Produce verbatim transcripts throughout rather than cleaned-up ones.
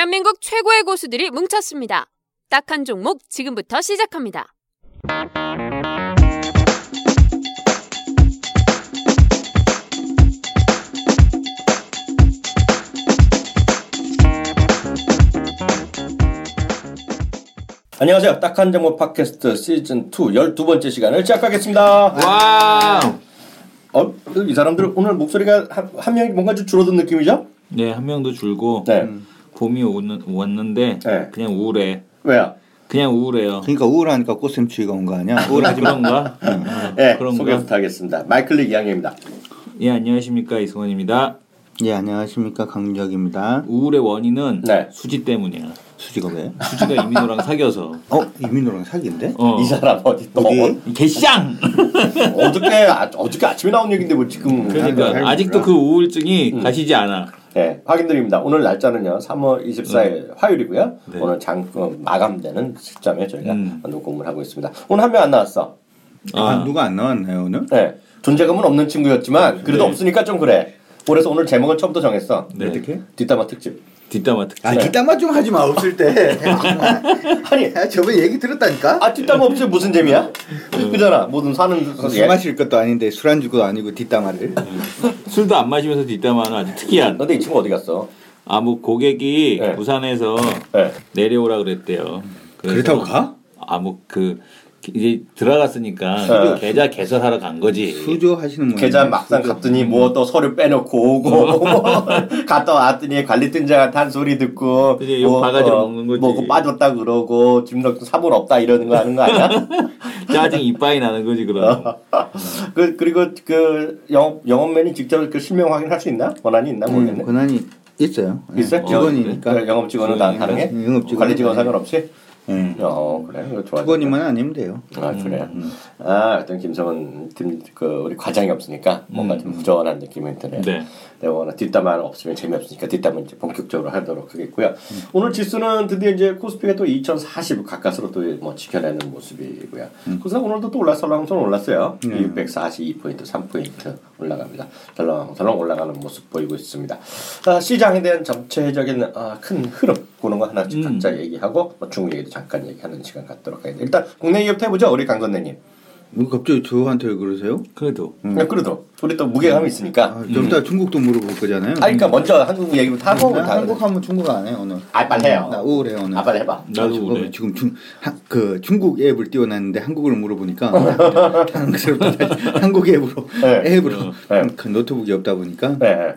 대한민국 최고의 고수들이 뭉쳤습니다. 딱 한 종목 지금부터 시작합니다. 안녕하세요. 딱 한 종목 팟캐스트 시즌 투 열두 번째 시간을 시작하겠습니다. 와. 어, 이 사람들 오늘 목소리가 한, 한 명이 뭔가 좀 줄어든 느낌이죠? 네, 한 명도 줄고 네. 음, 봄이 오는, 왔는데 네. 그냥 우울해. 왜요? 그냥 우울해요. 그러니까 우울하니까 꽃샘추위가 온 거 아니야? 우울하지 그런가? 네, 네 소개부터 하겠습니다. 마이클릭 이양입니다. 예, 안녕하십니까 이승원입니다. 예, 안녕하십니까 강유혁입니다. 우울의 원인은 네. 수지 때문이야. 수지가 왜? 수지가 이민호랑 사귀어서. 어? 이민호랑 사귄대? 어. 이 사람 어디 또 어디? 개쌍. 어저께 아, 어저께 아침에 나온 얘긴데 뭐 지금 그러니까 잘 아직도 몰라. 그 우울증이 음. 가시지 않아. 네, 확인드립니다. 오늘 날짜는요 삼월 이십사일 화요일이고요. 네. 오늘 장 어, 마감되는 시점에 저희가 음. 녹음을 하고 있습니다. 오늘 한 명 안 나왔어. 아, 아. 누가 안 나왔나요 오늘? 네, 존재감은 없는 친구였지만 그래도 네. 없으니까 좀 그래. 그래서 오늘 제목은 처음부터 정했어. 네. 어떻게? 뒷담화 특집. 뒷담화 특집. 아 뒷담화 좀 하지 마 없을 때. 아니, 아, 저번에 얘기 들었다니까? 아 뒷담화 없이 무슨 재미야? 그잖아. 모든 사는 술 마실 것도 아닌데 술 안주도 아니고 뒷담화를. 술도 안 마시면서 뒷담화는 아주 특이한. 너네 이 친구 어디 갔어? 아, 뭐 고객이 네. 부산에서 네. 내려오라 그랬대요. 그래서 그렇다고 가? 아, 뭐 그 이제 들어갔으니까 네. 계좌 개설하러 간 거지. 수조 하시는 분. 계좌 막상 갔더니 뭐 또 서류 빼놓고 오고 뭐 갔다 왔더니 관리 팀장한테 한 소리 듣고 그치, 욕 바가지로 먹는 거지. 뭐 그거 빠졌다 그러고 집력도 사본 없다 이러는 거 하는 거 아니야? 짜증 이빠이 나는 거지 그럼. 그 그리고 그 영업 영업맨이 직접 그 실명 확인할 수 있나? 권한이 있나 모르겠네. 음, 권한이 있어요. 있어요? 네, 직원이니까. 그 영업 직원은 다 가능해? 음, 영업 직원은 관리 직원 가능해. 상관없이? 응. 어 그래 이거 좋아. 직원이만 아니면 돼요. 아 그래. 아 어떤 김성은 팀그 우리 과장이 없으니까 뭔가 좀 부정한 느낌이 드네요. 네. 네, 워낙 뒷담화 없으면 재미없으니까 뒷담화 이제 본격적으로 하도록 하겠고요. 음. 오늘 지수는 드디어 이제 코스피가 또 이천사십 가까스로 또 뭐 지켜내는 모습이고요. 음. 그래서 오늘도 또 올랐설렁설렁 올랐어요. 음. 육백사십이 포인트, 삼 포인트 올라갑니다. 설렁설렁 올라가는 모습 보이고 있습니다. 아, 시장에 대한 전체적인 아, 큰 흐름 보는 거 하나씩 음. 각자 얘기하고 뭐 중국 얘기도 잠깐 얘기하는 시간 갖도록 하겠습니다. 일단 국내 얘기부터 해보죠. 우리 강 선생님. 뭐 갑자기 저한테 왜 그러세요? 그래도. 음. 그래도 우리 또 무게감이 있으니까. 아, 좀 이따 음. 중국도 물어볼 거잖아요. 아, 그러니까 먼저 한국 얘기부터 하고. 나 한국 하면 중국 안 해 오늘. 아, 빨리 해요. 나 우울해 오늘. 아, 빨리 해봐. 나도 우울해. 지금 중, 하, 그 중국 앱을 띄워놨는데 한국어를 물어보니까 당황스럽다. 한국 앱으로 네. 앱으로 네. 그 노트북이 없다 보니까. 네.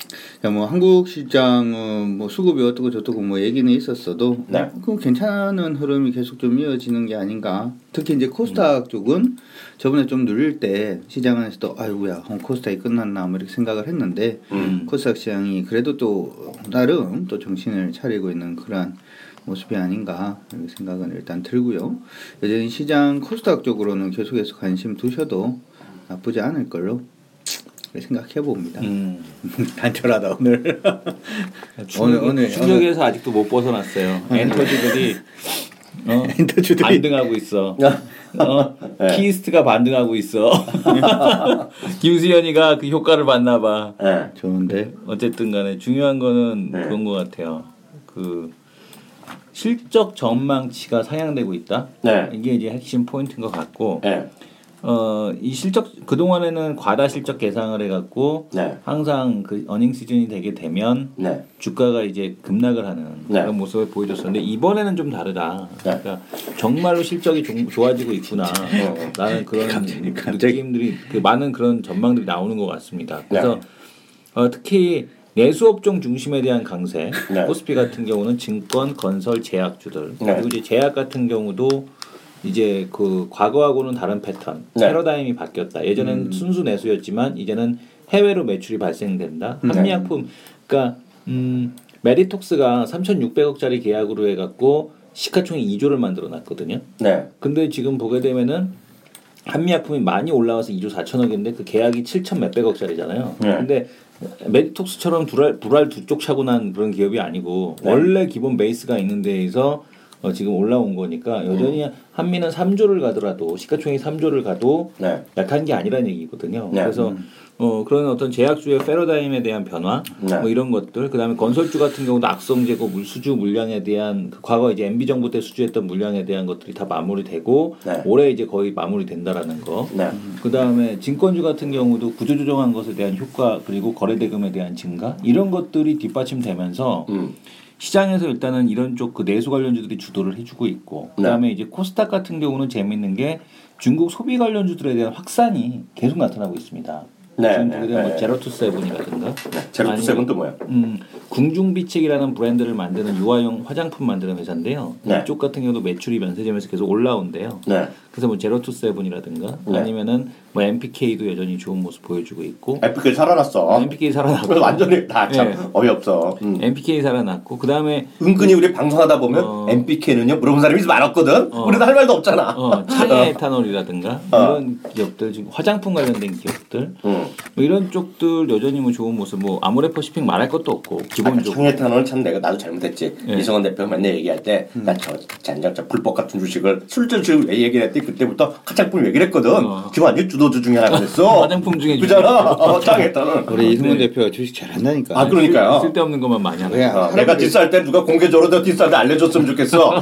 뭐 한국 시장은 뭐 수급이 어떻고 저떻고 뭐 얘기는 있었어도 네. 그 괜찮은 흐름이 계속 좀 이어지는 게 아닌가. 특히 이제 코스닥 음. 쪽은 저번에 좀 누릴 때 시장 안에서도 아이고야 코스닥이 끝났나 뭐 이렇게 생각을 했는데 음. 코스닥 시장이 그래도 또 나름 또 정신을 차리고 있는 그러한 모습이 아닌가 이렇게 생각은 일단 들고요. 여전히 시장 코스닥 쪽으로는 계속해서 관심 두셔도 나쁘지 않을 걸로 생각해 봅니다. 음. 단촐하다 오늘. 오늘 오늘 충격에서 아직도 못 벗어났어요. 엔터주들이 어, 엔터주들이 반등하고 있어. 어, 네. 키스트가 반등하고 있어. 김수현이가 그 효과를 봤나 봐. 네. 좋은데. 어쨌든 간에 중요한 거는 네. 그런 것 같아요. 그 실적 전망치가 상향되고 있다. 네. 이게 이제 핵심 포인트인 것 같고. 네. 어, 이 실적 그동안에는 과다 실적 계상을 해 갖고 네. 항상 그 어닝 시즌이 되게 되면 네. 주가가 이제 급락을 하는 네. 그런 모습을 보여줬었는데 이번에는 좀 다르다. 네. 그러니까 정말로 실적이 좀 좋아지고 있구나. 나는 그런 갑자기, 갑자기. 느낌들이 그 많은 그런 전망들이 나오는 것 같습니다. 그래서 네. 어, 특히 내수업종 중심에 대한 강세, 네. 코스피 같은 경우는 증권, 건설, 제약주들 네. 그리고 이제 제약 같은 경우도 이제 그 과거하고는 다른 패턴, 네. 패러다임이 바뀌었다. 예전에는 음. 순수 내수였지만 이제는 해외로 매출이 발생된다. 네. 한미약품, 그러니까 음, 메디톡스가 삼천육백억짜리 계약으로 해갖고 시가총액 이조를 만들어놨거든요. 네. 근데 지금 보게 되면은 한미약품이 많이 올라와서 이조 사천억인데 그 계약이 칠천 몇백억짜리잖아요. 네. 근데 메디톡스처럼 불알, 불알 두 쪽 차고 난 그런 기업이 아니고 네. 원래 기본 베이스가 있는 데에서 어, 지금 올라온 거니까 여전히 음. 한미는 삼조를 가더라도 시가총액 삼조를 가도 네. 약한 게 아니라는 얘기거든요. 네. 그래서 음. 어 그런 어떤 제약주의 패러다임에 대한 변화 네. 뭐 이런 것들 그다음에 건설주 같은 경우도 악성 재고 물 수주 물량에 대한 그 과거 이제 엠비 정부 때 수주했던 물량에 대한 것들이 다 마무리되고 네. 올해 이제 거의 마무리된다라는 거. 네. 그다음에 증권주 같은 경우도 구조조정한 것에 대한 효과 그리고 거래대금에 대한 증가 이런 것들이 뒷받침되면서 음. 시장에서 일단은 이런 쪽 그 내수 관련주들이 주도를 해주고 있고 그다음에 이제 코스닥 같은 경우는 재밌는 게 중국 소비 관련주들에 대한 확산이 계속 나타나고 있습니다. 네, 지금 네, 보게 되면 네. 뭐 제로투세븐이라든가 제로투세븐도 뭐야? 음, 궁중비책이라는 브랜드를 만드는 유아용 화장품 만드는 회사인데요. 네. 이쪽 같은 경우도 매출이 면세점에서 계속 올라온대요. 네. 그래서 뭐 제로투세븐이라든가 네. 아니면은 뭐 엠피케이도 여전히 좋은 모습 보여주고 있고 엠피케이 살아났어. 엠피케이 살아났고 그래서 완전히 다 참 네. 어이없어. 음. 엠피케이 살아났고 그 다음에 은근히 우리 방송하다 보면 어. 엠피케이는요 물어본 사람이 많았거든. 어. 우리도 할 말도 없잖아. 어, 창의 에탄올이라든가 어. 이런 기업들 지금 화장품 관련된 기업들 음. 뭐 이런 쪽들 여전히 뭐 좋은 모습 뭐 아모레퍼시픽 말할 것도 없고 기본적으로 청해탄은 참 내가 나도 잘못했지. 예. 이성원 대표가 맨날 얘기할 때 나 저 잔장자 불법 같은 주식을 술주식을 왜 얘기를 했대 그때부터 화장품 얘기를 했거든. 어. 지금 완전 주도주 중에 하나가 됐어. 화장품 중에 그잖아. 어, 청해탄은. 우리 이승훈 네. 대표가 주식 잘한다니까. 아 그러니까요. 쓸데없는 것만 많이 하는 왜? 어, 내가 디스할 때 누가 공개적으로 너 디스할 때 알려줬으면 좋겠어.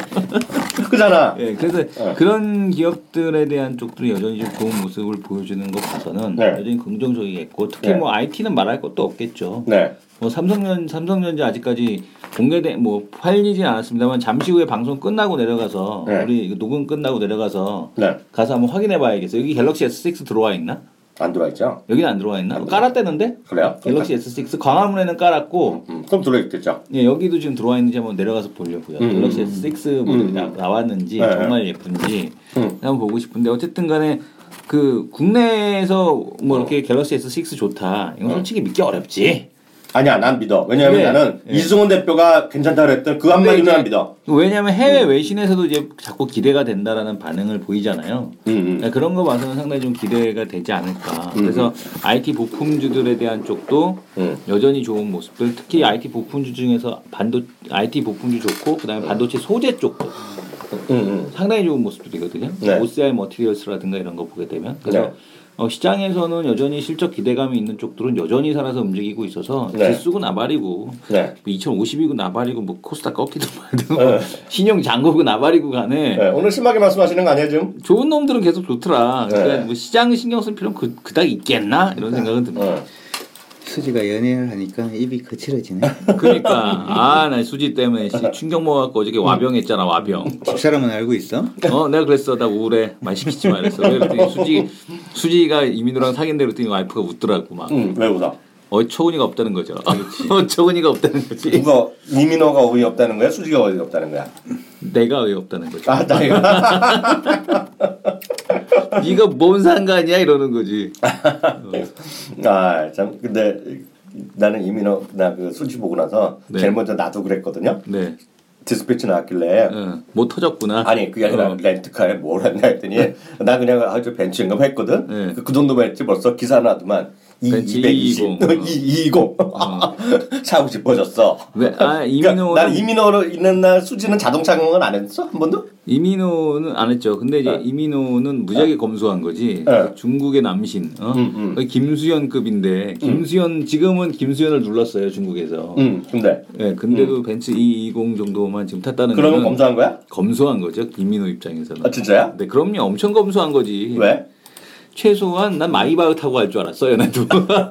그잖아. 예, 그래서 어. 그런 기업들에 대한 쪽들이 여전히 좀 좋은 모습을 보여주는 것 봐서는 네. 여전히 긍정적이겠고 특히 네. 뭐 아이티는 말할 것도 없겠죠. 네. 뭐 삼성전 삼성전자 아직까지 공개된 뭐 팔리진 않았습니다만 잠시 후에 방송 끝나고 내려가서 네. 우리 이거 녹음 끝나고 내려가서 네. 가서 한번 확인해봐야겠어요. 여기 갤럭시 에스 식스 들어와 있나? 안 들어와 있죠? 여기는 안 들어와 있나? 안 깔았대는데? 그래요? 갤럭시 에스 식스 광화문에는 깔았고 음, 그럼 들어와 있겠죠. 예, 여기도 지금 들어와 있는지 한번 내려가서 보려고요. 음, 갤럭시 음, 에스 식스 모델이 음, 나, 음. 나왔는지 네. 정말 예쁜지 음. 한번 보고 싶은데 어쨌든 간에 그 국내에서 뭐 이렇게 갤럭시 에스 식스 좋다. 이건 어. 솔직히 믿기 어렵지. 아니야, 난 믿어. 왜냐하면 네. 나는 네. 이승훈 대표가 괜찮다 그랬던 그 한마디는 난 믿어. 왜냐하면 해외 외신에서도 이제 자꾸 기대가 된다라는 반응을 보이잖아요. 음, 음. 그러니까 그런 거 봐서는 상당히 좀 기대가 되지 않을까. 음. 그래서 아이티 부품주들에 대한 쪽도 음. 여전히 좋은 모습들. 특히 아이티 부품주 중에서 반도 아이티 부품주 좋고 그다음에 반도체 소재 쪽도 음, 음. 상당히 좋은 모습들이거든요. 네. 오씨아이 머티리얼스라든가 이런 거 보게 되면 그래서 네. 어, 시장에서는 여전히 실적 기대감이 있는 쪽들은 여전히 살아서 움직이고 있어서 네. 지수고 나발이고 네. 뭐 이천오십이고 나발이고 뭐 코스닥 꺾이든 말든 네. 신용 잔고고 나발이고 간에 네. 오늘 심하게 말씀하시는 거 아니에요, 지금? 좋은 놈들은 계속 좋더라. 네. 그러니까 뭐 시장 신경 쓸 필요는 그, 그닥 있겠나 이런 생각은 듭니다. 어. 수지가 연애를 하니까 입이 거칠어지네. 그러니까 아 나 수지 때문에 씨, 충격 먹어갖고 어저께 와병했잖아 와병. 집사람은 알고 있어? 어 내가 그랬어 나 우울해 말 시키지 마 그랬어. 그랬더니 수지 수지가 이민호랑 사귄대 그랬더니 와이프가 웃더라고 막. 응, 왜 웃어? 어처구니가 없다는 거죠. 어처구니가 없다는 거지. 누가 이민호가 어이 없다는 거야? 수지가 어이 없다는 거야? 내가 왜 없다는 거죠. 아, 나이가. 네가 뭔 상관이야 이러는 거지. 아, 참 근데 나는 이민호 나 그 수지 보고 나서 네. 제일 먼저 나도 그랬거든요. 네. 디스패치 나왔길래 어, 못 터졌구나. 아니 그게 아니라 어. 렌트카에 뭘 했냐 했더니 나 그냥 아주 벤츠 인감 했거든. 네. 그, 그 정도만 했지 벌써 기사 나더만 벤츠 이백이십, 이백이십 사고 싶어졌어. 왜? 아 이민호는 그러니까 난 이민호로 있는 날 수지는 자동차 경험은 안 했어 한 번도? 이민호는 안 했죠. 근데 이제 네. 이민호는 무지하게 검소한 거지. 네. 중국의 남신, 어? 음, 음. 거의 김수현급인데 김수현 지금은 김수현을 눌렀어요 중국에서. 응. 근데 예, 근데도 벤츠 이이십 정도만 지금 탔다는 그러면 거는 검소한 거야? 검소한 거죠 이민호 입장에서는. 아 진짜야? 네, 그럼요. 엄청 검소한 거지. 왜? 최소한 난 마이바흐 타고 갈 줄 알았어요, 나도.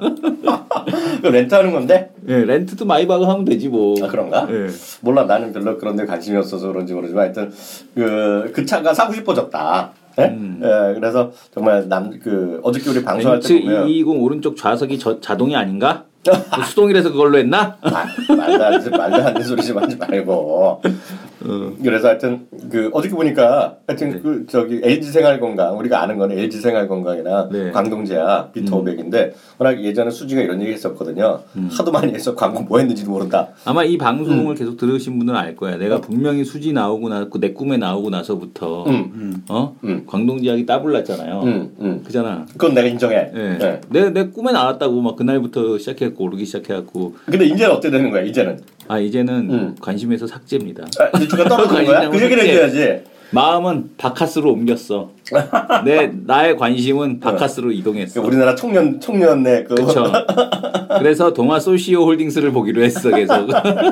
그 렌트하는 건데? 예, 렌트도 마이바흐 하면 되지 뭐. 아 그런가? 예. 몰라 나는 별로 그런 데 관심이 없어서 그런지 모르지만 하여튼 그, 그 차가 사고 싶어졌다. 예? 음. 예, 그래서 정말 남 그 어저께 우리 방송할 벤츠 때 보면 이이십 오른쪽 좌석이 저, 자동이 아닌가? 뭐 수동이라서 그걸로 했나? 아, 말도 안, 말도 안 되는 소리 좀 하지 말고. 어. 그래서 하여튼 그 어저께 보니까 하여튼 네. 그 저기 엘지 생활건강 우리가 아는 거는 엘지 생활건강이나 네. 광동제약 비타 오백인데 워낙 예전에 수지가 이런 얘기 했었거든요. 음. 하도 많이 해서 광고 뭐 했는지도 모른다. 아마 이 방송을 음. 계속 들으신 분들은 알 거야. 내가 분명히 수지 나오고 나고 내 꿈에 나오고 나서부터 음. 어 음. 광동제약이 따블났잖아요. 음, 음. 그잖아. 그건 내가 인정해. 예. 네. 내, 내 꿈에 나왔다고 막 그날부터 시작해갖고 오르기 시작해갖고 근데 이제는 어떻게 되는 거야? 이제는 아 이제는 음. 관심에서 삭제입니다. 아, 이제 주가 떨어지는 거야? 그 얘기를 삭제. 해줘야지. 마음은 바카스로 옮겼어. 내 나의 관심은 바카스로 이동했어. 우리나라 청년 청년의 그. 그렇죠. 그래서 동아 소시오 홀딩스를 보기로 했어 계속.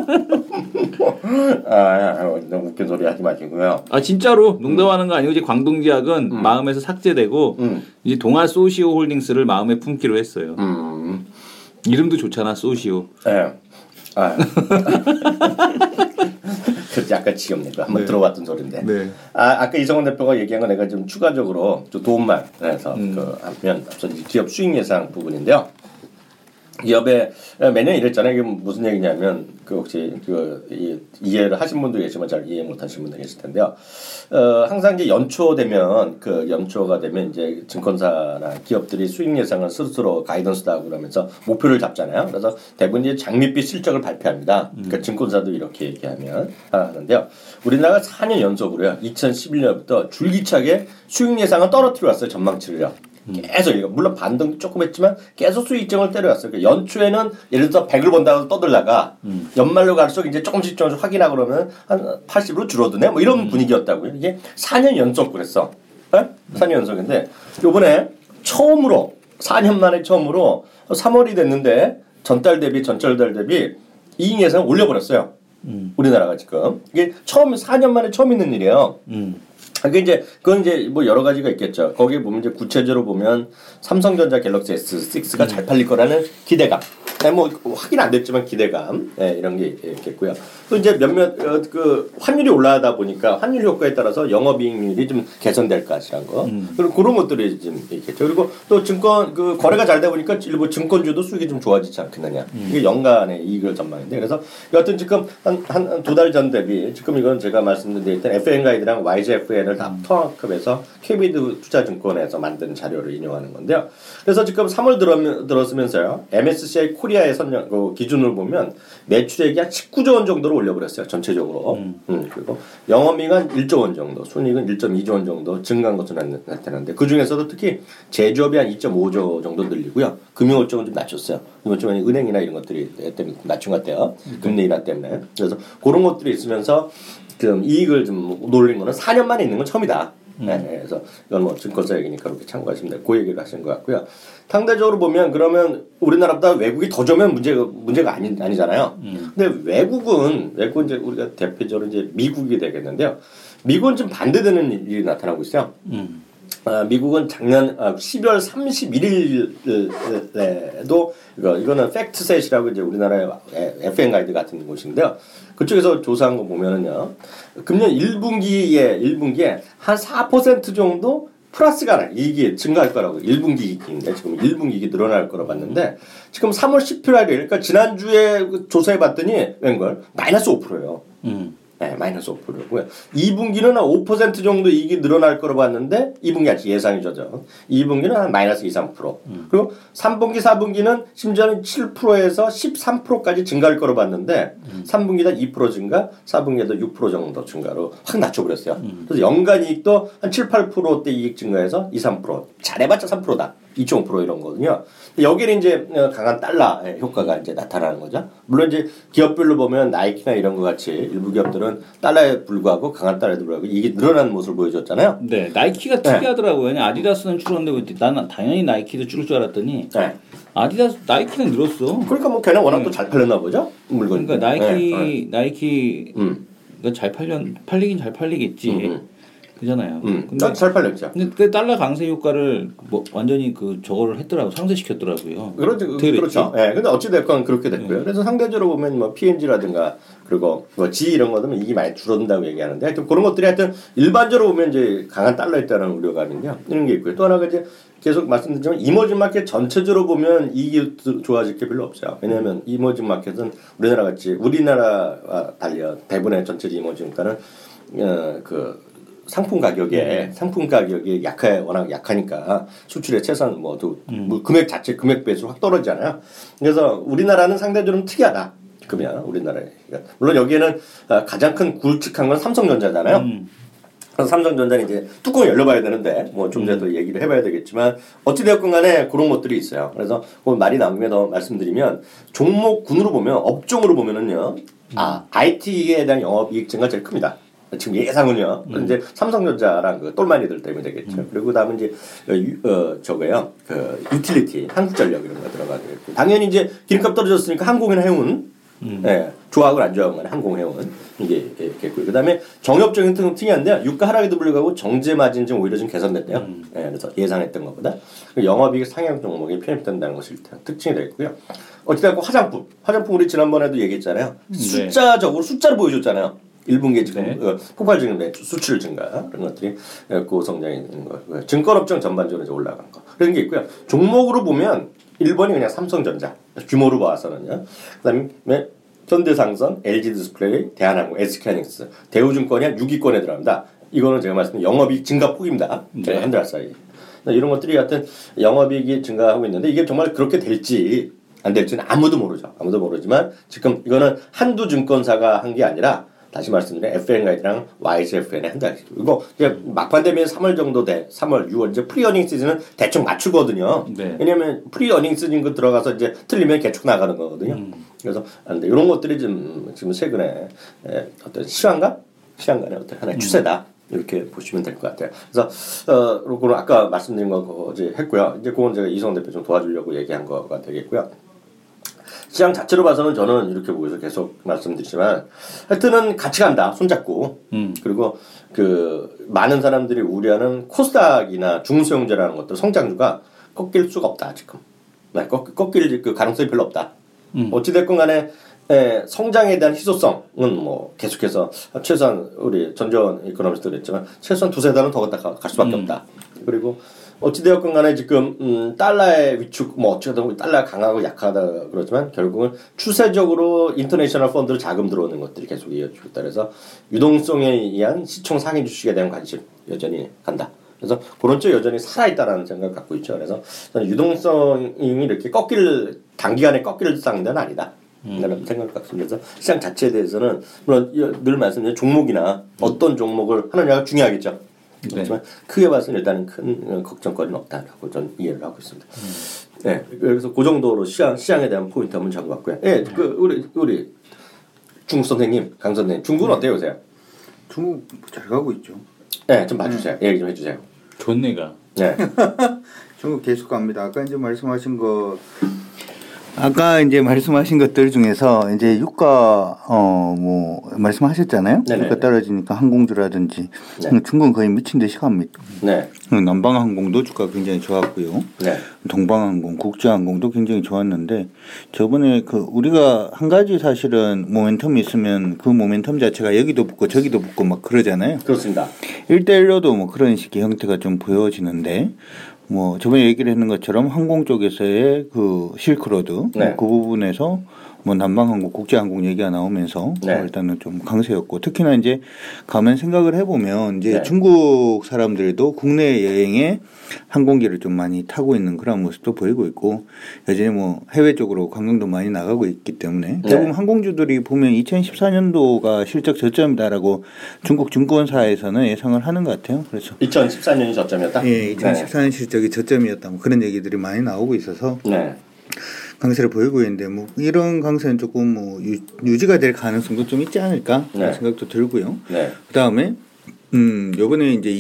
아, 너무 웃긴 소리 하지 마시고요. 아 진짜로 농담하는 거 아니고 이제 광동지학은 음. 마음에서 삭제되고 음. 이제 동아 소시오 홀딩스를 마음에 품기로 했어요. 음. 이름도 좋잖아 소시오. 네. 아. 그렇지 약간 지겹네. 한번 네. 들어봤던 소리인데. 네. 아 아까 이성원 대표가 얘기한 거 내가 좀 추가적으로 좀 도움만 해서 음. 그 하면 앞서 기업 수익 예상 부분인데요. 기업에 매년 이랬잖아요. 이게 무슨 얘기냐면 그 혹시 그 이, 이해를 하신 분도 계시지만 잘 이해 못하신 분도 계실 텐데요. 어, 항상 이제 연초 되면 그 연초가 되면 이제 증권사나 기업들이 수익 예상을 스스로 가이던스도 하고 그러면서 목표를 잡잖아요. 그래서 대부분 이제 장밋빛 실적을 발표합니다. 그러니까 음. 증권사도 이렇게 얘기하면 하는데요. 우리나라가 사 년 연속으로요. 이천십일 년부터 줄기차게 수익 예상을 떨어뜨려 왔어요. 전망치를요. 계속 이거 물론 반등도 조금 했지만 계속 수익증을 때려왔어요. 그러니까 연초에는 예를 들어서 백을 번다고 떠들다가 음. 연말로 갈수록 이제 조금씩 조금씩 확인하고 그러면 한 팔십으로 줄어드네 뭐 이런 음. 분위기였다고요. 이게 사 년 연속 그랬어. 네? 사 년 연속인데 요번에 처음으로 사 년 만에 처음으로 삼월이 됐는데 전달 대비 전달 대비 이익 예상 올려버렸어요. 음. 우리나라가 지금 이게 처음 사 년 만에 처음 있는 일이에요. 음. 그게 이제 그건 이제 뭐 여러 가지가 있겠죠. 거기에 보면 이제 구체적으로 보면 삼성전자 갤럭시 에스 식스가 음. 잘 팔릴 거라는 기대감. 네, 뭐 확인 안 됐지만 기대감 네, 이런 게 있겠고요. 또 이제 몇몇 어, 그 환율이 올라가다 보니까 환율 효과에 따라서 영업이익률이 좀 개선될 것이란 거. 음. 그리고 그런 것들이 좀 있겠죠. 그리고 또 증권 그 거래가 잘 되다 보니까 일부 증권주도 수익이 좀 좋아지지 않겠느냐. 음. 이게 연간의 이익을 전망인데 그래서 여하튼 지금 한 한 두 달 전 대비 지금 이건 제가 말씀드린 일단 에프엔 가이드랑 와이지에프엔을 다 통합해서 케이비드 투자증권에서 만든 자료를 인용하는 건데요. 그래서 지금 삼월 들어, 들었으면서요. 엠에스시아이 코리아의 선정 그 기준을 보면 매출액이 한 십구조 원 정도로 올려버렸어요. 전체적으로. 음. 음, 그리고 영업이익 한 일조 원 정도, 순이익은 일점이조 원 정도 증가한 것으로 나타나는데 그 중에서도 특히 제조업이 한 이점오조 정도 늘리고요. 금융업종은 좀 낮췄어요. 금융업종은 은행이나 이런 것들이 때문에 낮춘 것 같아요. 금리 인하 때문에. 그래서 그런 것들이 있으면서 좀 이익을 좀 놀린 거는 사 년 만에 있는 건 처음이다. 음. 네, 그래서 이건 뭐 증권사 얘기니까 그렇게 참고하시면 돼요. 그 얘기를 하시는 것 같고요. 상대적으로 보면 그러면 우리나라보다 외국이 더 좋으면 문제가 문제가 아니 아니잖아요. 음. 근데 외국은 외국은 이제 우리가 대표적으로 이제 미국이 되겠는데요. 미국은 좀 반대되는 일이 나타나고 있어요. 음. 아, 미국은 작년 아, 십이월 삼십일일에도 이거 이거는 팩트셋이라고 이제 우리나라의 에프엔 가이드 같은 곳인데요. 그쪽에서 조사한 거 보면은요. 금년 일 분기에 일 분기에 한 사 퍼센트 정도 플러스가 나 이익이 증가할 거라고 일 분기 이익인데 지금 일 분기 이익이 늘어날 거라고 봤는데 지금 삼월 십일일 그러니까 지난주에 조사해 봤더니 웬걸 마이너스 오 퍼센트예요. 음. 네, 마이너스 오 퍼센트고요. 이 분기는 한 오 퍼센트 정도 이익이 늘어날 거로 봤는데 이 분기 아직 예상이죠. 이 분기는 한 마이너스 이, 삼 퍼센트. 음. 그리고 삼 분기, 사 분기는 심지어는 칠 퍼센트에서 십삼 퍼센트까지 증가할 거로 봤는데 음. 삼 분기다 이 퍼센트 증가, 사 분기에도 육 퍼센트 정도 증가로 확 낮춰버렸어요. 음. 그래서 연간 이익도 한 칠, 팔 퍼센트대 이익 증가해서 이, 삼 퍼센트. 잘해봤자 삼 퍼센트다. 이 점 오 퍼센트 이런 거거든요. 여기는 이제 강한 달러 효과가 이제 나타나는 거죠. 물론 이제 기업별로 보면 나이키나 이런 것 같이 일부 기업들은 달러에 불구하고 강한 달러에 불구하고 이게 늘어나는 모습을 보여줬잖아요. 네, 나이키가 특이하더라고요. 네. 아디다스는 줄었는데 나는 당연히 나이키도 줄을 줄 알았더니 네. 아디다스 나이키는 늘었어. 그러니까 뭐 걔는 워낙 네. 또 잘 팔렸나 보죠. 물건. 그러니까 나이키 네. 나이키 음. 잘 팔려 팔리긴 잘 팔리겠지. 음, 음. 그잖아요. 음, 근데 잘 팔렸죠. 근데 그 달러 강세 효과를 뭐 완전히 그 저거를 했더라고 상쇄시켰더라고요. 그렇죠. 그렇죠. 예. 네, 근데 어찌 됐건 그렇게 됐고요. 네. 그래서 상대적으로 보면 뭐 피엔지라든가 그리고 뭐 G 이런 거는 이게 많이 줄어든다고 얘기하는데 하여튼 그런 것들이 하여튼 일반적으로 보면 이제 강한 달러에 따른 우려가 있는데요. 이런 게 있고요. 또 하나가 이제 계속 말씀드리지만 이머징 마켓 전체적으로 보면 이익이 좋아질 게 별로 없어요. 왜냐하면 이머징 마켓은 우리나라 같이 우리나라와 달려 대부분의 전체 이머징 국가는 어, 그 상품 가격에 음. 상품 가격이 약해 워낙 약하니까 수출의 최선 뭐또 음. 뭐 금액 자체 금액 배수 확 떨어지잖아요. 그래서 우리나라는 상대적으로 특이하다. 그러면 우리나라에 물론 여기에는 가장 큰 굵직한 건 삼성전자잖아요. 음. 그래서 삼성전자는 이제 뚜껑을 열려봐야 되는데 뭐 좀 더 음. 얘기를 해봐야 되겠지만 어찌 되었건 간에 그런 것들이 있어요. 그래서 그 말이 나온 김에 더 말씀드리면 종목군으로 보면 업종으로 보면은요. 음. 아 아이티에 대한 영업이익 증가 제일 큽니다. 지금 예상은요. 음. 이제 삼성전자랑 그 똘마니들 때문에 되겠죠. 음. 그리고 그다음에 이제 어, 어 저거요. 그 유틸리티, 한국전력 이런 거 들어가겠고. 당연히 이제 기름값 떨어졌으니까 항공이나 해운, 음. 예, 좋아하고 안 좋아하고 항공 해운 이게 있겠고요. 그다음에 정엽적인 특 특이한데 유가 하락에도 불구하고 정제 마진 좀 오히려 좀 개선됐대요. 음. 예, 그래서 예상했던 것보다 영업이익 상향 종목이 편입된다는 것이 일단 특징이 되겠고요. 어찌됐건 화장품, 화장품 우리 지난번에도 얘기했잖아요. 네. 숫자적으로 숫자를 보여줬잖아요. 일 분기에 지금 네. 어, 폭발적인 매출 수출 증가 이런 것들이 고성장이 있는 거고요. 증권업종 전반적으로 이제 올라간 거 그런 게 있고요. 종목으로 보면 일 번이 그냥 삼성전자 규모로 봐서는요. 그다음에 현대상선, 엘지디스플레이, 대한항공, 에스케이하이닉스, 대우증권이 한 육 위권에 들어갑니다. 이거는 제가 말씀드린 영업이익 증가 폭입니다. 네. 한 달 사이 이런 것들이 하여튼 영업이익이 증가하고 있는데 이게 정말 그렇게 될지 안 될지는 아무도 모르죠. 아무도 모르지만 지금 이거는 한두 증권사가 한 게 아니라 다시 말씀드리면 에프엔가이드랑 와이지에프엔의 한 달씩. 이거 막판 되면 삼월 정도 돼. 삼월, 유월 이제 프리어닝 시즌은 대충 맞추거든요. 네. 왜냐하면 프리어닝 시즌 그 들어가서 이제 틀리면 개축 나가는 거거든요. 음. 그래서 안 돼. 이런 것들이 좀 지금 최근에 어떤 시황과 시황간의 어떤 하나의 음. 추세다. 이렇게 보시면 될 것 같아요. 그래서 어, 그거는 아까 말씀드린 거 이제 했고요. 이제 그건 제가 이성 대표 좀 도와주려고 얘기한 거가 되겠고요. 시장 자체로 봐서는 저는 이렇게 보고서 계속 말씀드리지만 하여튼은 같이 간다 손잡고 음. 그리고 그 많은 사람들이 우려하는 코스닥이나 중소형제라는 것들 성장주가 꺾일 수가 없다 지금 네, 꺾, 꺾일 그 가능성이 별로 없다. 음. 어찌됐건 간에 에, 성장에 대한 희소성은 뭐 계속해서 최소한 우리 전전 이코노미스트도 그랬지만 최소한 두세 달은 더 갈 수밖에 음. 없다. 그리고 어찌되었건 간에 지금 음, 달러의 위축 뭐 어찌든 달러가 강하고 약하다 그러지만 결국은 추세적으로 인터내셔널 펀드로 자금 들어오는 것들이 계속 이어지고 있다. 그래서 유동성에 의한 시총 상위 주식에 대한 관심 여전히 간다. 그래서 그런 쪽 여전히 살아있다라는 생각을 갖고 있죠. 그래서 저는 유동성이 이렇게 꺾일 단기간에 꺾일 상대는 아니다. 라는 음. 생각을 갖고 있습니다. 그래서 시장 자체에 대해서는 물론 늘 말씀드린 종목이나 어떤 종목을 하느냐가 중요하겠죠. 그렇지만 네. 크게 봐서는 일단은 큰 걱정거리는 없다라고 저는 이해를 하고 있습니다. 음. 네, 그래서 그 정도로 시장 시장에 대한 포인트 한번 잡아봤고요. 예, 네, 그 우리 우리 중국 선생님, 강 선생님, 중국은 네. 어때요, 요새? 중국 잘 가고 있죠. 네, 좀 봐주세요. 네. 얘기 좀 해주세요. 좋네가. 네. 중국 계속 갑니다. 아까 이제 말씀하신 거. 아까 이제 말씀하신 것들 중에서 이제 유가 어 뭐 말씀하셨잖아요. 네네네. 유가 떨어지니까 항공주라든지 네. 중국은 거의 미친 듯이 갑니다. 네. 남방항공도 주가 굉장히 좋았고요. 네. 동방항공, 국제항공도 굉장히 좋았는데 저번에 그 우리가 한 가지 사실은 모멘텀이 있으면 그 모멘텀 자체가 여기도 붙고 저기도 붙고 막 그러잖아요. 그렇습니다. 일대일로도 뭐 그런 식의 형태가 좀 보여지는데. 뭐 저번에 얘기를 했는 것처럼 항공 쪽에서의 그 실크로드 네. 뭐 그 부분에서 뭐 남방항공, 국제항공 얘기가 나오면서 네. 뭐 일단은 좀 강세였고 특히나 이제 가면 생각을 해보면 이제 네. 중국 사람들도 국내 여행에 항공기를 좀 많이 타고 있는 그런 모습도 보이고 있고 여전히 뭐 해외 쪽으로 관광도 많이 나가고 있기 때문에 네. 대부분 항공주들이 보면 이천십사 년도가 실적 저점이다라고 중국 증권사에서는 예상을 하는 것 같아요. 그래서 이천십사 년이 저점이었다. 예, 이천십사 년 네. 실적이 저점이었다. 뭐 그런 얘기들이 많이 나오고 있어서. 네. 강세를 보이고 있는데 뭐 이런 강세는 조금 뭐 유, 유지가 될 가능성도 좀 있지 않을까 네. 생각도 들고요. 네. 그다음에 음 요번에 이제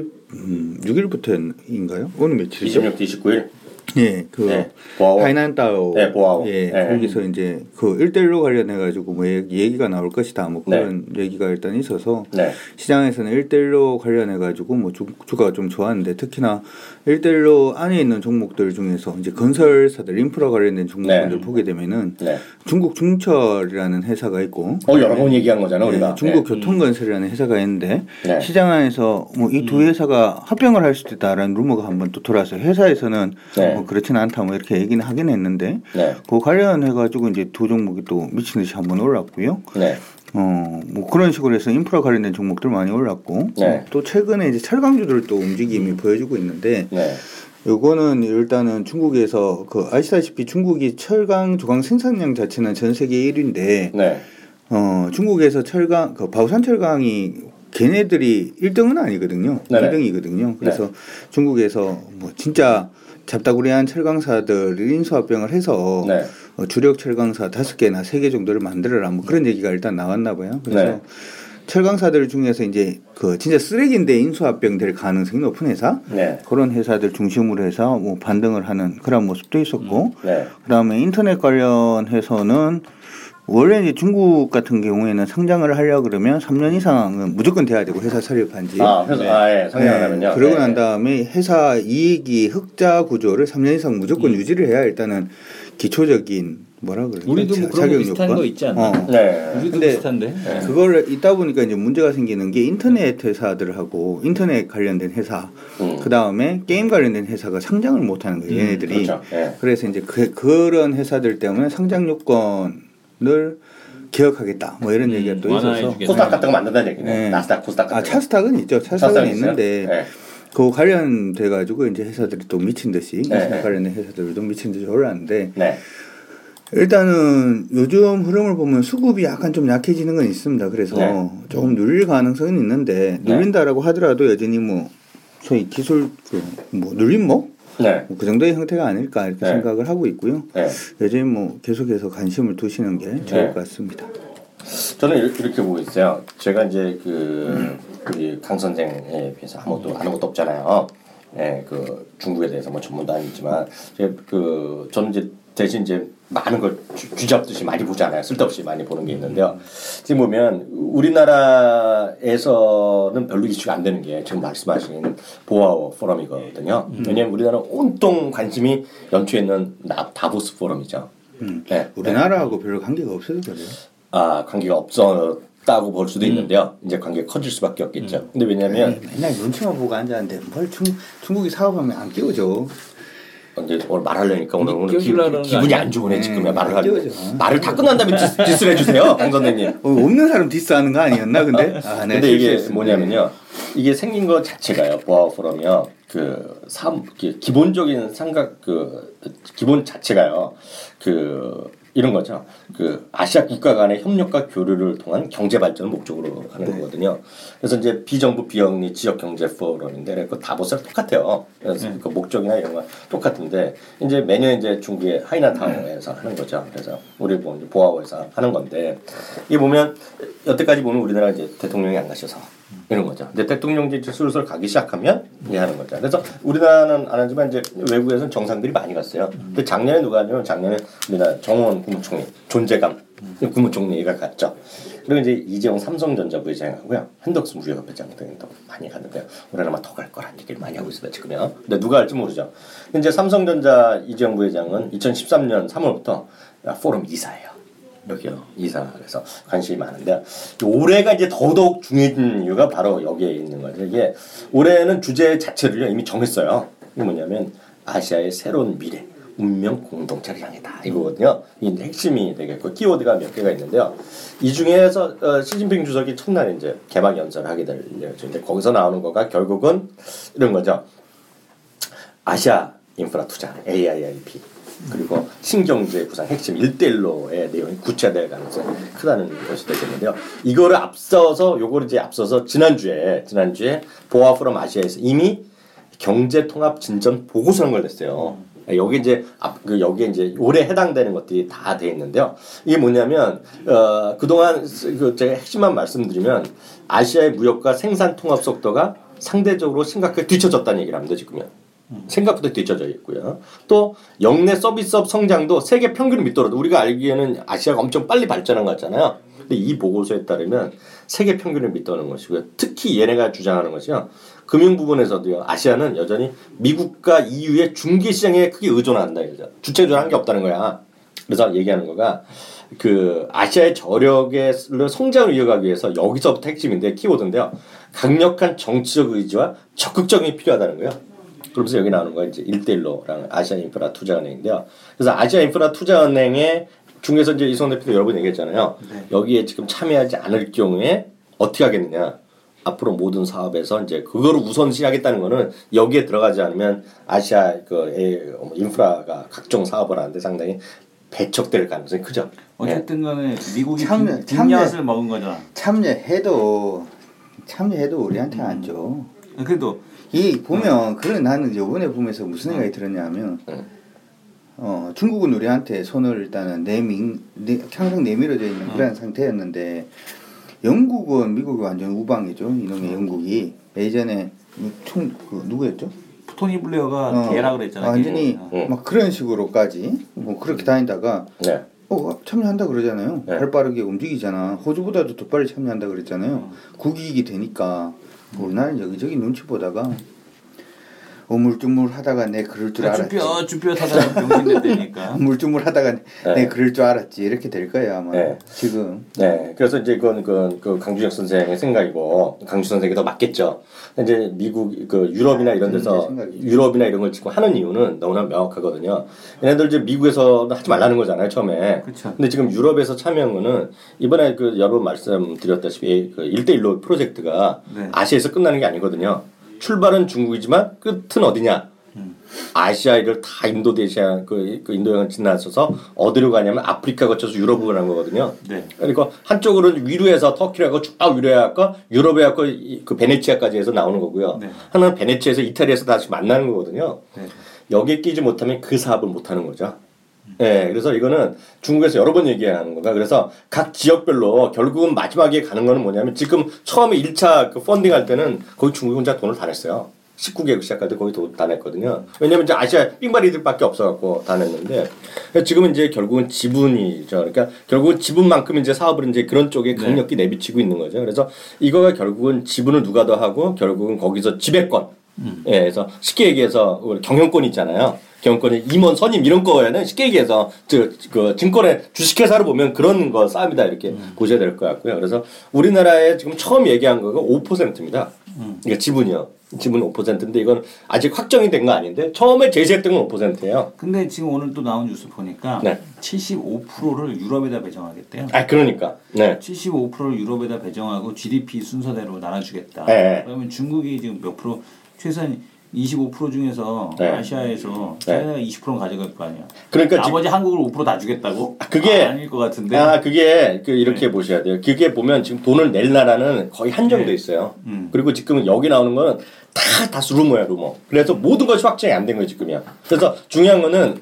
이십육 일부터인가요? 오늘 며칠이죠? 이십육, 이십구 일. 예, 그 네. 하이난타오, 네, 보아오. 예, 네. 거기서 이제 그 일대일로 관련해 가지고 뭐 얘기가 나올 것이다, 뭐 그런 네. 얘기가 일단 있어서 네. 시장에서는 일대일로 관련해 가지고 뭐 주, 주가가 좀 좋았는데 특히나 일대일로 안에 있는 종목들 중에서 이제 건설사들, 인프라 관련된 종목들 네. 보게 되면은 네. 중국 중철이라는 회사가 있고, 어 여러 번 얘기한 거잖아 우리가. 네, 중국 네. 교통건설이라는 회사가 있는데 네. 시장 안에서 뭐 이 두 회사가 합병을 할 수도 있다라는 루머가 한번 또 돌아서 회사에서는 네. 뭐 그렇지는 않다 뭐 이렇게 얘기는 하긴 했는데 네. 그 관련해 가지고 이제 두 종목이 또 미친 듯이 한번 올랐고요. 네. 어, 뭐 그런 식으로 해서 인프라 관련된 종목들 많이 올랐고 네. 또 최근에 이제 철강주들 또 움직임이 음. 보여주고 있는데 네. 요거는 일단은 중국에서 그 아시다시피 중국이 철강 조강 생산량 자체는 전 세계 일 위인데 네. 어, 중국에서 철강 그 바오산 철강이 걔네들이 일 등은 아니거든요. 네네. 이 등이거든요. 그래서 네. 중국에서 뭐 진짜 잡다구리한 철강사들을 인수합병을 해서 네. 어, 주력 철강사 다섯 개나 세 개 정도를 만들어라 뭐 그런 얘기가 일단 나왔나 봐요. 그래서 네. 철강사들 중에서 이제 그 진짜 쓰레기인데 인수합병될 가능성이 높은 회사 네. 그런 회사들 중심으로 해서 뭐 반등을 하는 그런 모습도 있었고 네. 그다음에 인터넷 관련해서는 원래 이제 중국 같은 경우에는 상장을 하려 그러면 삼 년 이상은 무조건 돼야 되고 회사 설립한 지. 아, 회사 네. 아, 예, 상장을 네. 하면요. 그러고 네. 난 다음에 회사 이익이 흑자 구조를 삼 년 이상 무조건 음. 유지를 해야 일단은 기초적인 뭐라 그러죠? 우리도 뭐 그런 거 비슷한 거 있지 않나? 어. 네. 우리도 근데 비슷한데. 네. 그걸 있다 보니까 이제 문제가 생기는 게 인터넷 회사들하고 인터넷 관련된 회사, 음. 그 다음에 게임 관련된 회사가 상장을 못 하는 거예요, 음, 얘네들이. 그렇죠. 네. 그래서 이제 그, 그런 회사들 때문에 상장 요건을 개혁하겠다. 뭐 이런 음, 얘기가 또 완화해 있어서. 주겠다. 코스닥 같은 거 만든다는 얘기네. 네. 나스닥, 코스닥 같은 아, 거. 차스닥은 있죠. 차스닥은 차스닥이 있어요? 있는데 네. 그 관련돼 가지고 이제 회사들이 또 미친 듯이 네, 인터넷 네. 관련된 회사들도 미친 듯이 올랐는데 네. 일단은 요즘 흐름을 보면 수급이 약간 좀 약해지는 건 있습니다. 그래서 네. 조금 눌릴 가능성은 있는데 네. 눌린다라고 하더라도 여전히 뭐 소위 기술 그 뭐 눌림목 네. 뭐 그 정도의 형태가 아닐까 이렇게 네. 생각을 하고 있고요. 네. 여전히 뭐 계속해서 관심을 두시는 게 좋을 네. 것 같습니다. 저는 이렇게, 이렇게 보고 있어요. 제가 이제 그, 우리 강 선생에 비해서 아무것도 아는 것도 없잖아요. 예, 그 중국에 대해서 뭐 전문도 아니지만, 제가 그 저는 이제 대신 이제 많은 걸 주, 쥐잡듯이 많이 보잖아요. 쓸데없이 많이 보는 게 있는데요. 지금 보면 우리나라에서는 별로 이슈가 안 되는 게 지금 말씀하신 보아워 포럼이거든요. 왜냐하면 우리나라는 온통 관심이 연초에 있는 나, 다보스 포럼이죠. 음. 네. 우리나라하고 별로 관계가 없어서 그래요. 아, 관계가 없었다고 볼 수도 있는데요. 이제 관계가 커질 수밖에 없겠죠. 근데 왜냐면 맨날 눈치만 보고 앉았는데 뭘 중, 중국이 사업하면 안 끼워줘. 이제 오늘 말하려니까 오늘 오늘 기, 끼워주려는 거 기분이 아니야? 안 좋으네 지금 네, 말을 하려고. 끼워줘. 말을 다 끝난 다음에 디스, 디스를 해주세요, 강 선생님. 어, 없는 사람 디스하는 거 아니었나 근데? 아, 네, 근데 이게 실수했습니다. 뭐냐면요. 이게 생긴 것 자체가요. 보아 포럼이요. 그 삼, 기본적인 삼각 그 기본 자체가요. 그 이런 거죠. 그 아시아 국가 간의 협력과 교류를 통한 경제 발전을 목적으로 하는 네. 거거든요. 그래서 이제 비정부 비영리 지역 경제 포럼인데 그 다보스랑 똑같아요. 그래서 네. 그 목적이나 이런 건 똑같은데 이제 매년 이제 중국의 하이난타운에서 하는 거죠. 그래서 우리 뭐 이제 보아워에서 하는 건데 이게 보면 여태까지 보면 우리나라 이제 대통령이 안 가셔서 이런 거죠. 근데 대통령이 이제 슬슬 가기 시작하면 이제 하는 거죠. 그래서 우리나라는 안 하지만 이제 외국에서는 정상들이 많이 갔어요. 근데 작년에 누가 하냐면 작년에 우리나라 정원 국무총리 존재감 국무총리가 갔죠. 그리고 이제 이재용 삼성전자 부회장하고요 한덕수 무역회장 등도 많이 갔는데요. 올해는 아마 더 갈 거라는 얘기를 많이 하고 있습니다 지금요. 근데 누가 할지 모르죠. 이제 삼성전자 이재용 부회장은 이천십삼 년 삼월부터 포럼 이사예요. 여기요 이사. 그래서 관심이 많은데 올해가 이제 더더욱 중요해진 이유가 바로 여기에 있는 거죠. 이게 올해는 주제 자체를요 이미 정했어요. 이게 뭐냐면 아시아의 새로운 미래 운명 공동체를 향해다 이거거든요. 이 핵심이 되겠고 키워드가 몇 개가 있는데요. 이 중에서 어, 시진핑 주석이 첫날 이제 개막 연설을 하게 될 예정인데 거기서 나오는 거가 결국은 이런 거죠. 아시아 인프라 투자 에이아이아이피 그리고 신경제 구상 핵심 일 대 일로의 내용이 구체될 가능성이 크다는 것이 되겠는데요. 이거를 앞서서 요거를 이제 앞서서 지난주에 지난주에 보아 포럼 아시아에서 이미 경제 통합 진전 보고서라는 걸 냈어요. 여기 이제 앞 그 여기에 이제 올해 해당되는 것들이 다 돼 있는데요. 이게 뭐냐면 어 그동안 그 제가 핵심만 말씀드리면 아시아의 무역과 생산 통합 속도가 상대적으로 심각하게 뒤처졌다는 얘기를 합니다 지금요. 생각보다 뒤쳐져 있고요. 또 역내 서비스업 성장도 세계 평균을 밑돌아도 우리가 알기에는 아시아가 엄청 빨리 발전한 것 같잖아요. 근데 이 보고서에 따르면 세계 평균을 밑도는 것이고요. 특히 얘네가 주장하는 것이요. 금융 부분에서도요. 아시아는 여전히 미국과 이유의 중개 시장에 크게 의존한다 이거죠. 주체적으로 한 게 없다는 거야. 그래서 얘기하는 거가 그 아시아의 저력의 성장을 이어가기 위해서 여기서부터 핵심인데 키워드인데요. 강력한 정치적 의지와 적극적인 필요하다는 거예요. 그러면서 여기 나오는 거 이제 일 대 일로랑 아시아 인프라 투자은행인데요. 그래서 아시아 인프라 투자은행에 중에서 이제 이성 대표도 여러 번 얘기했잖아요. 네. 여기에 지금 참여하지 않을 경우에 어떻게 하겠느냐. 앞으로 모든 사업에서 이제 그거를 우선시하겠다는 거는 여기에 들어가지 않으면 아시아 그 인프라가 각종 사업을 하는데 상당히 배척될 가능성이 크죠. 어쨌든 간에 미국이 참여, 뒷엿을 먹은 거잖아. 참여해도 참여해도 우리한테 안 줘. 그래도 이 보면 그래 나는 이번에 보면서 무슨 생각이 들었냐면 어 중국은 우리한테 손을 일단은 내민 내, 항상 내밀어져 있는 그런 상태였는데 영국은 미국이 완전 우방이죠. 이놈의 영국이 예전에 총 그 누구였죠? 토니 블레어가 어, 대라 그랬잖아요. 완전히 어. 막 그런 식으로까지 뭐 그렇게 다니다가 네. 어 참여한다 그러잖아요. 네. 발 빠르게 움직이잖아. 호주보다도 더 빨리 참여한다 그랬잖아요. 국익이 되니까 우리나라는 여기저기 눈치 보다가 우물쭈물하다가 내 그럴 줄 알았지. 쭈뼛 쭈뼛 하다가 병신 됐다니까. 우물쭈물하다가 네. 내 그럴 줄 알았지. 이렇게 될 거야 아마. 네. 지금. 네, 그래서 이제 그건 그, 그 강준혁 선생의 생각이고 강준 선생이 더 맞겠죠. 이제 미국 그 유럽이나 이런 데서 유럽이나 이런 걸 지금 하는 이유는 너무나 명확하거든요. 얘네들 이제 미국에서 하지 말라는 거잖아요 처음에. 그쵸. 근데 지금 유럽에서 참여한 거는 이번에 그 여러 번 말씀드렸다시피 그 일 대 일로 프로젝트가 네. 아시아에서 끝나는 게 아니거든요. 출발은 중국이지만 끝은 어디냐? 아시아를 다 인도대시아 그, 그 인도양을 지나서서 어디로 가냐면 아프리카 거쳐서 유럽으로 가는 거거든요. 네. 그러니까 한쪽으로는 위로해서 터키라고 쭉 위로해 갖고 유럽에 갖고 그 베네치아까지 해서 나오는 거고요. 네. 하나는 베네치아에서 이탈리아에서 다시 만나는 거거든요. 네. 여기에 끼지 못하면 그 사업을 못 하는 거죠. 예, 그래서 이거는 중국에서 여러 번 얘기하는 거가 그래서 각 지역별로 결국은 마지막에 가는 거는 뭐냐면 지금 처음에 일 차 그 펀딩 할 때는 거기 중국이 혼자 돈을 다 냈어요. 십구 개국 시작할 때 거기 돈 다 냈거든요. 왜냐면 이제 아시아 삥바리들밖에 없어갖고 다 냈는데 지금은 이제 결국은 지분이죠. 그러니까 결국은 지분만큼 이제 사업을 이제 그런 쪽에 강력히 내비치고 있는 거죠. 그래서 이거가 결국은 지분을 누가 더 하고 결국은 거기서 지배권. 음. 예, 그래서 쉽게 얘기해서 경영권 있잖아요. 경영권이 임원, 선임 이런 거에는 쉽게 얘기해서 저, 그 증권의 주식회사를 보면 그런 거 싸움이다 이렇게 음. 보셔야 될 것 같고요. 그래서 우리나라에 지금 처음 얘기한 거가 오 퍼센트입니다. 음. 그러니까 지분이요. 지분 오 퍼센트인데 이건 아직 확정이 된 거 아닌데 처음에 제시했던 건 오 퍼센트예요. 근데 지금 오늘 또 나온 뉴스 보니까 네. 칠십오 퍼센트를 유럽에다 배정하겠대요. 아, 그러니까. 네. 칠십오 퍼센트를 유럽에다 배정하고 지디피 순서대로 나눠주겠다. 네. 그러면 중국이 지금 몇 프로 최소한 이십오 퍼센트 중에서 네. 아시아에서 네. 차이나가 이십 퍼센트 가져갈 거 아니야. 그러니까 나머지 지... 한국을 오 퍼센트 다 주겠다고? 아, 그게 아, 아닐 것 같은데. 아, 그게 그 이렇게 네. 보셔야 돼요. 그게 보면 지금 돈을 낼 나라는 거의 한정돼 있어요. 네. 음. 그리고 지금 여기 나오는 거는 다 다수 루머야, 루머. 그래서 모든 것이 확정이 안 된 거예요, 지금이야. 그래서 중요한 거는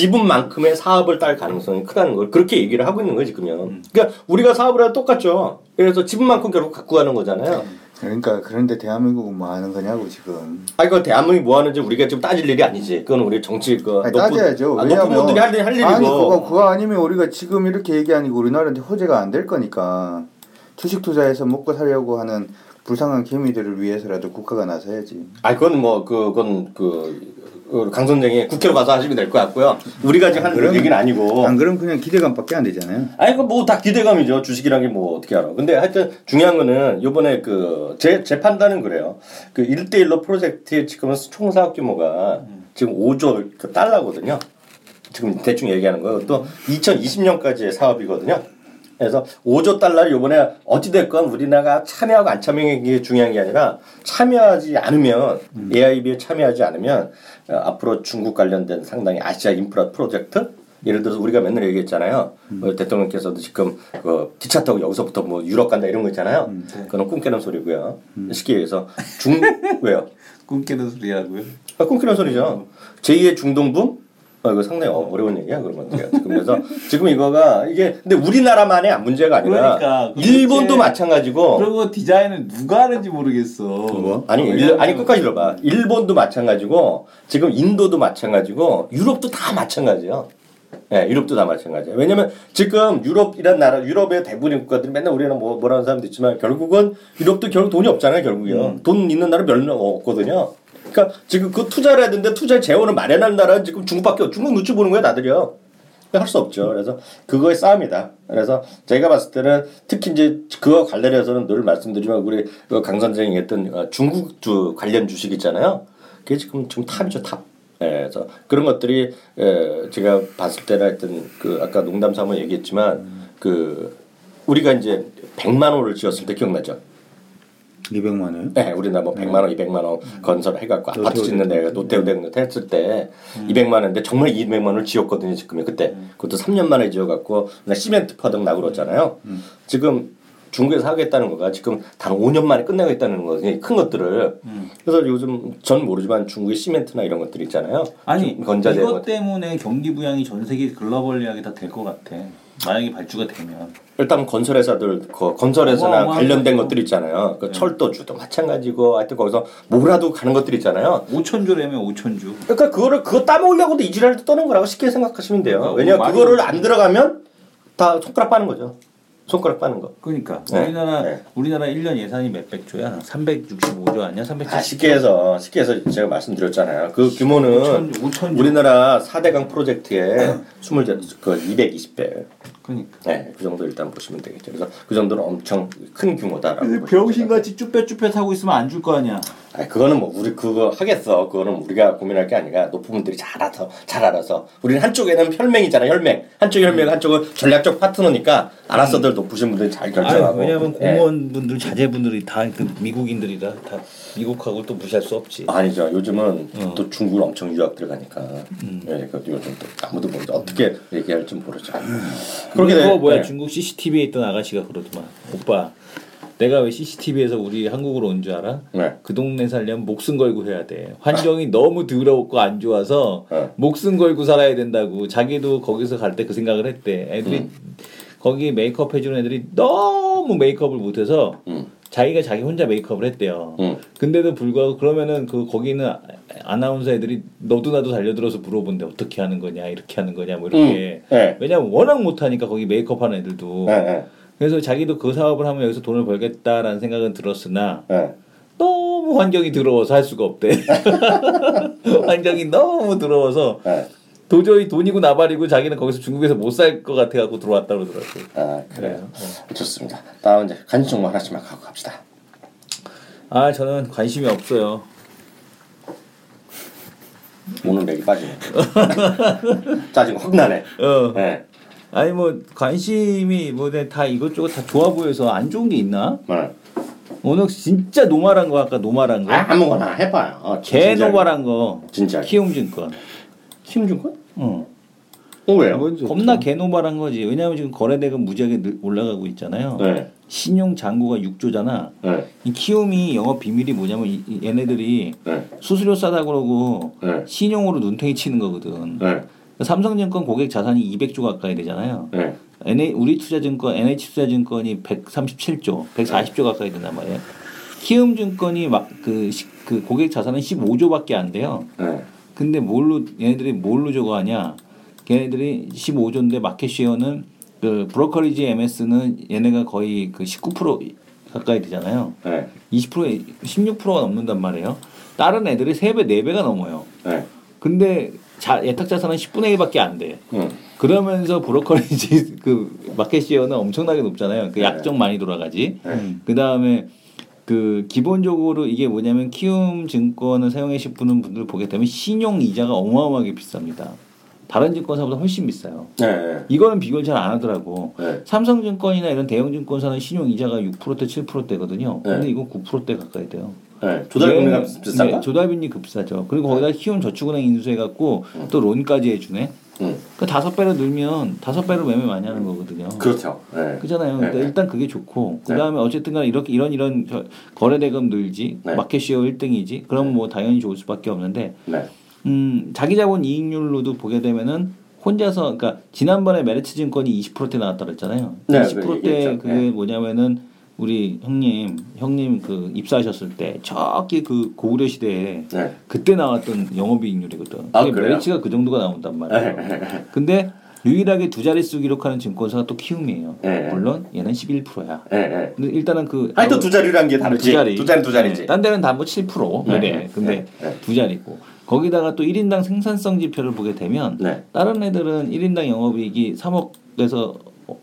지분만큼의 사업을 딸 가능성이 크다는 걸 그렇게 얘기를 하고 있는 거예요, 지금요. 음. 그러니까 우리가 사업을 해도 똑같죠. 그래서 지분만큼 결국 갖고 가는 거잖아요. 그러니까 그런데 대한민국은 뭐 하는 거냐고 지금. 아 이거 대한민국이 뭐 하는지 우리가 지금 따질 일이 아니지. 그건 우리 정치 그 아니, 따져야죠. 아, 왜냐하면 높은 분들이 할, 할 일이고. 아니 그거 그거 아니면 우리가 지금 이렇게 얘기하니까 우리나라한테 호재가 안 될 거니까 주식 투자해서 먹고 살려고 하는 불쌍한 개미들을 위해서라도 국가가 나서야지. 아 그건 뭐 그건 그. 강 선생이 국회로 가서 하시면 될 것 같고요. 우리가 지금 하는 얘기는 아니고. 안 그럼 그냥 기대감밖에 안 되잖아요. 아니 그 뭐 다 기대감이죠. 주식이란 게 뭐 어떻게 알아. 근데 하여튼 중요한 거는 요번에 그 제 제 판단은 그래요. 그 일 대 일로 프로젝트의 지금 총 사업 규모가 지금 오조 달러거든요. 지금 대충 얘기하는 거예요. 또 이천이십 년까지의 사업이거든요. 그래서 오조 달러를 요번에 어찌됐건 우리나라가 참여하고 안 참여하는 게 중요한 게 아니라 참여하지 않으면 음. 에이아이비에 참여하지 않으면 어, 앞으로 중국 관련된 상당히 아시아 인프라 프로젝트 예를 들어서 우리가 맨날 얘기했잖아요. 음. 어, 대통령께서도 지금 그 기차 타고 여기서부터 뭐 유럽 간다 이런 거 있잖아요. 음, 네. 그건 꿈 깨는 소리고요. 음. 쉽게 얘기해서 중 왜요? 꿈 깨는 소리라고요? 아, 꿈 깨는 소리죠. 제이의 중동붐 어, 이거 상당히 어려운 얘기야, 그런 건. 지금 그래서 지금 이거가 이게 근데 우리나라만의 문제가 아니라 그러니까, 일본도 마찬가지고. 그리고 디자인은 누가 하는지 모르겠어. 뭐? 아니, 일, 아니 끝까지 들어봐. 일본도 마찬가지고 지금 인도도 마찬가지고 유럽도 다 마찬가지예요. 예, 네, 유럽도 다 마찬가지예요. 왜냐면 지금 유럽이란 나라, 유럽의 대부분의 국가들이 맨날 우리는 뭐 뭐라는 사람도 있지만 결국은 유럽도 결국 돈이 없잖아요, 결국이요. 음. 돈 있는 나라 별로 없거든요. 그러니까 지금 그 투자를 해야 되는데 투자 재원을 마련할 나라는 지금 중국밖에 없. 중국 눈치 보는 거야 다들요. 할 수 없죠. 그래서 그거의 싸움이다. 그래서 제가 봤을 때는 특히 이제 그와 관련해서는 늘 말씀드리지만 우리 강 선생이 했던 중국 주 관련 주식 있잖아요. 그게 지금 지금 탑이죠 탑. 예, 그래서 그런 것들이 예, 제가 봤을 때는 하여튼 그 아까 농담 삼아 얘기했지만 음. 그 우리가 이제 백만 원을 지었을 때 기억나죠? 이백만 원? 네, 우리나라 뭐 백만 원, 이백만 원 건설해갖고 음. 아파트 짓는 데가 노태우대는 했을 때 음. 이백만 원인데 정말 이백만 원을 지었거든요, 지금이 그때. 음. 그것도 삼 년 만에 지어갖고 시멘트 퍼덕 나고 그랬잖아요. 음. 지금 중국에서 하겠다는 거가 지금 단 오 년 만에 끝내겠다는 거지, 큰 것들을. 음. 그래서 요즘 전 모르지만 중국의 시멘트나 이런 것들 있잖아요. 아니, 이것 때문에 경기 부양이 전 세계 글로벌리하게 다 될 것 같아. 만약에 발주가 되면 일단 건설회사들 그 건설회사나 어마어마한 관련된 거죠. 것들 있잖아요. 그 네. 철도주도 마찬가지고 하여튼 거기서 뭐라도 가는 것들 있잖아요. 오천조라면 오천주. 그러니까 그거를 그거 따먹으려고도 이지랄도 떠는 거라고 쉽게 생각하시면 돼요. 그러니까 왜냐면 많이 그거를 오죠. 안 들어가면 다 손가락 빠는 거죠. 손가락 빠는 거. 그러니까 네. 우리나라 네. 우리나라 일 년 예산이 몇백 조야? 삼백육십오 조 아니야? 삼백칠십 조. 아, 쉽게 해서 쉽게 해서 제가 말씀드렸잖아요. 그 규모는 오천, 오천 조. 우리나라 사 대강 프로젝트의 스물 그 이백이십 배. 그러니까. 네, 그 정도 일단 보시면 되겠죠. 그래서 그 정도는 엄청 큰 규모다라고. 근데 병신같이 쭈뼛쭈뼛 하고 있으면 안 줄 거 아니야. 아, 그거는 뭐 우리 그거 하겠어. 그거는 우리가 고민할 게 아니라 높은 분들이 잘 알아서 잘 알아서. 우리는 한쪽에는 혈맹이잖아, 혈맹. 한쪽 혈맹, 한쪽은 전략적 파트너니까 알아서들 높으신 분들이 잘 결정하고. 아니, 왜냐하면 예. 공무원분들 자제분들이 다 그 미국인들이라 다 미국하고 또 무시할 수 없지. 아니죠. 요즘은 어. 또 중국을 엄청 유학 들어가니까. 음. 예, 그것도 요즘 또 아무도 모르죠. 어떻게 얘기할지 모르죠. 그렇게 돼- 거 뭐야 네. 중국 씨씨티비에 있던 아가씨가 그러더만 오빠 내가 왜 씨씨티비에서 우리 한국으로 온 줄 알아? 네. 그 동네 살려면 목숨 걸고 해야 돼. 환경이 너무 더럽고 안 좋아서 네. 목숨 걸고 살아야 된다고. 자기도 거기서 갈 때 그 생각을 했대. 애들이 음. 거기 메이크업 해주는 애들이 너무 메이크업을 못해서 음. 자기가 자기 혼자 메이크업을 했대요. 음. 근데도 불구하고 그러면은 그 거기는 아- 아나운서 애들이 너도 나도 달려들어서 물어본대. 어떻게 하는 거냐 이렇게 하는 거냐 뭐 이렇게. 음. 네. 왜냐면 워낙 못하니까 거기 메이크업 하는 애들도. 네, 네. 그래서 자기도 그 사업을 하면 여기서 돈을 벌겠다라는 생각은 들었으나 네. 너무 환경이 더러워서 할 수가 없대. 환경이 너무 더러워서 네. 도저히 돈이고 나발이고 자기는 거기서 중국에서 못 살 것 같아갖고 들어왔다 그러더라고. 아, 그래요. 네. 좋습니다. 다음 이제 관심 정보 하나씩만 갖고 갑시다. 아 저는 관심이 없어요. 오늘 맥이 빠지네. 짜증 확 나네. 어. 네. 아니 뭐 관심이 뭐 다 이것저것 다 좋아 보여서 안 좋은 게 있나? 네. 오늘 진짜 노말한 거 아까 노말한 거. 아, 아무거나 해봐요. 어, 개 진지하게. 노말한 거. 진짜. 키움증권. 키움증권? 응. 어, 왜요? 뭔지 겁나 없죠. 개노발한 거지. 왜냐하면 지금 거래대금 무지하게 늘- 올라가고 있잖아요. 네. 신용 잔고가 육 조잖아. 네. 이 키움이 영업 비밀이 뭐냐면 이, 이 얘네들이 네. 수수료 싸다 그러고 네. 신용으로 눈탱이 치는 거거든. 네. 삼성증권 고객 자산이 이백 조 가까이 되잖아요. 네. 엔에이, 우리투자증권, 엔에이치투자증권이 백삼십칠 조, 백사십 조 가까이 된단 말이에요. 키움증권이 막 그 그 고객 자산은 십오 조밖에 안 돼요. 네. 근데 뭘로 얘네들이 뭘로 저거 하냐? 걔네들이 십오 조인데 마켓쉐어는 그 브로커리지 엠에스는 얘네가 거의 그 십구 퍼센트 가까이 되잖아요. 네. 이십 퍼센트 십육 퍼센트가 넘는단 말이에요. 다른 애들이 세 배, 네 배가 넘어요. 네. 근데 자, 예탁 자산은 십분의 일밖에 안 돼. 음. 그러면서 브로커리지 그 마켓쉐어는 엄청나게 높잖아요. 그 네. 약정 많이 돌아가지. 네. 그 다음에 그 기본적으로 이게 뭐냐면 키움 증권을 사용해 싶은 분들 보게 되면 신용 이자가 어마어마하게 비쌉니다. 다른 증권사보다 훨씬 비싸요. 네. 이거는 비교를 잘 안 하더라고. 네. 삼성증권이나 이런 대형 증권사는 신용 이자가 육 퍼센트 칠 퍼센트대거든요. 근데 네. 이건 구 퍼센트 가까이 돼요. 네. 조달금리가 얘는- 비싼가? 네, 조달금리 급싸죠. 그리고 거기다 키움 저축은행 인수해갖고 또 론까지 해주네. 음. 그 다섯 배로 늘면 다섯 배로 매매 많이 하는 거거든요. 그렇죠. 네. 그잖아요. 네. 근데 일단 그게 좋고 네. 그다음에 어쨌든간에 이렇게 이런 이런 저- 거래대금 늘지 네. 마켓쉐어 일 등이지 그럼 뭐 당연히 좋을 수밖에 없는데 네. 음 자기 자본 이익률로도 보게 되면은 혼자서 그러니까 지난번에 메리츠 증권이 이십 퍼센트 나왔다 그랬잖아요. 네, 이십 퍼센트 얘기했죠. 그게 네. 뭐냐면은 우리 형님 형님 그 입사하셨을 때 저기 그 고구려 시대에 네. 그때 나왔던 영업이익률이거든. 아, 그게 그래요? 메리츠가 그 정도가 나온단 말이에요. 근데 유일하게 두 자릿수 기록하는 증권사가 또 키움이에요. 네. 물론 얘는 십일 퍼센트야. 네. 네. 근데 일단은 그 아니 또두 자리라는 게 다르지. 두 자리. 두 자리 두 자리지. 네, 딴 데는 다 뭐 칠 퍼센트 네, 그래. 네, 근데 네, 네. 두 자리고 거기다가 또 일 인당 생산성 지표를 보게 되면 네. 다른 애들은 일 인당 영업이익이 삼억에서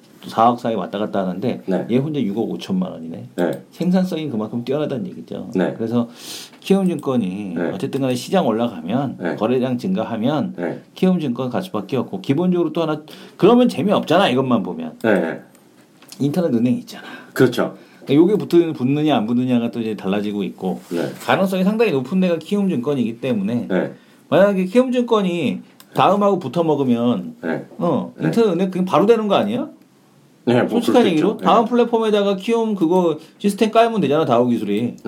사억 사이 왔다 갔다 하는데 네. 얘 혼자 육억 오천만 원이네. 네. 생산성이 그만큼 뛰어나다는 얘기죠. 네. 그래서 키움증권이 네. 어쨌든 간에 시장 올라가면 네. 거래량 증가하면 네. 키움증권 갈 수밖에 없고 기본적으로 또 하나 그러면 재미없잖아 이것만 보면 네. 인터넷 은행이 있잖아. 그렇죠. 요게 붙는, 붙느냐 안 붙느냐가 또 이제 달라지고 있고 네. 가능성이 상당히 높은 데가 키움증권이기 때문에 네. 만약에 키움증권이 다음하고 붙어 먹으면 네. 어 네. 인터넷 은행 그냥 바로 되는 거 아니야? 네. 뭐 솔직한 그렇겠죠. 얘기로 네. 다음 플랫폼에다가 키움 그거 시스템 깔면 되잖아 다우 기술이. 네.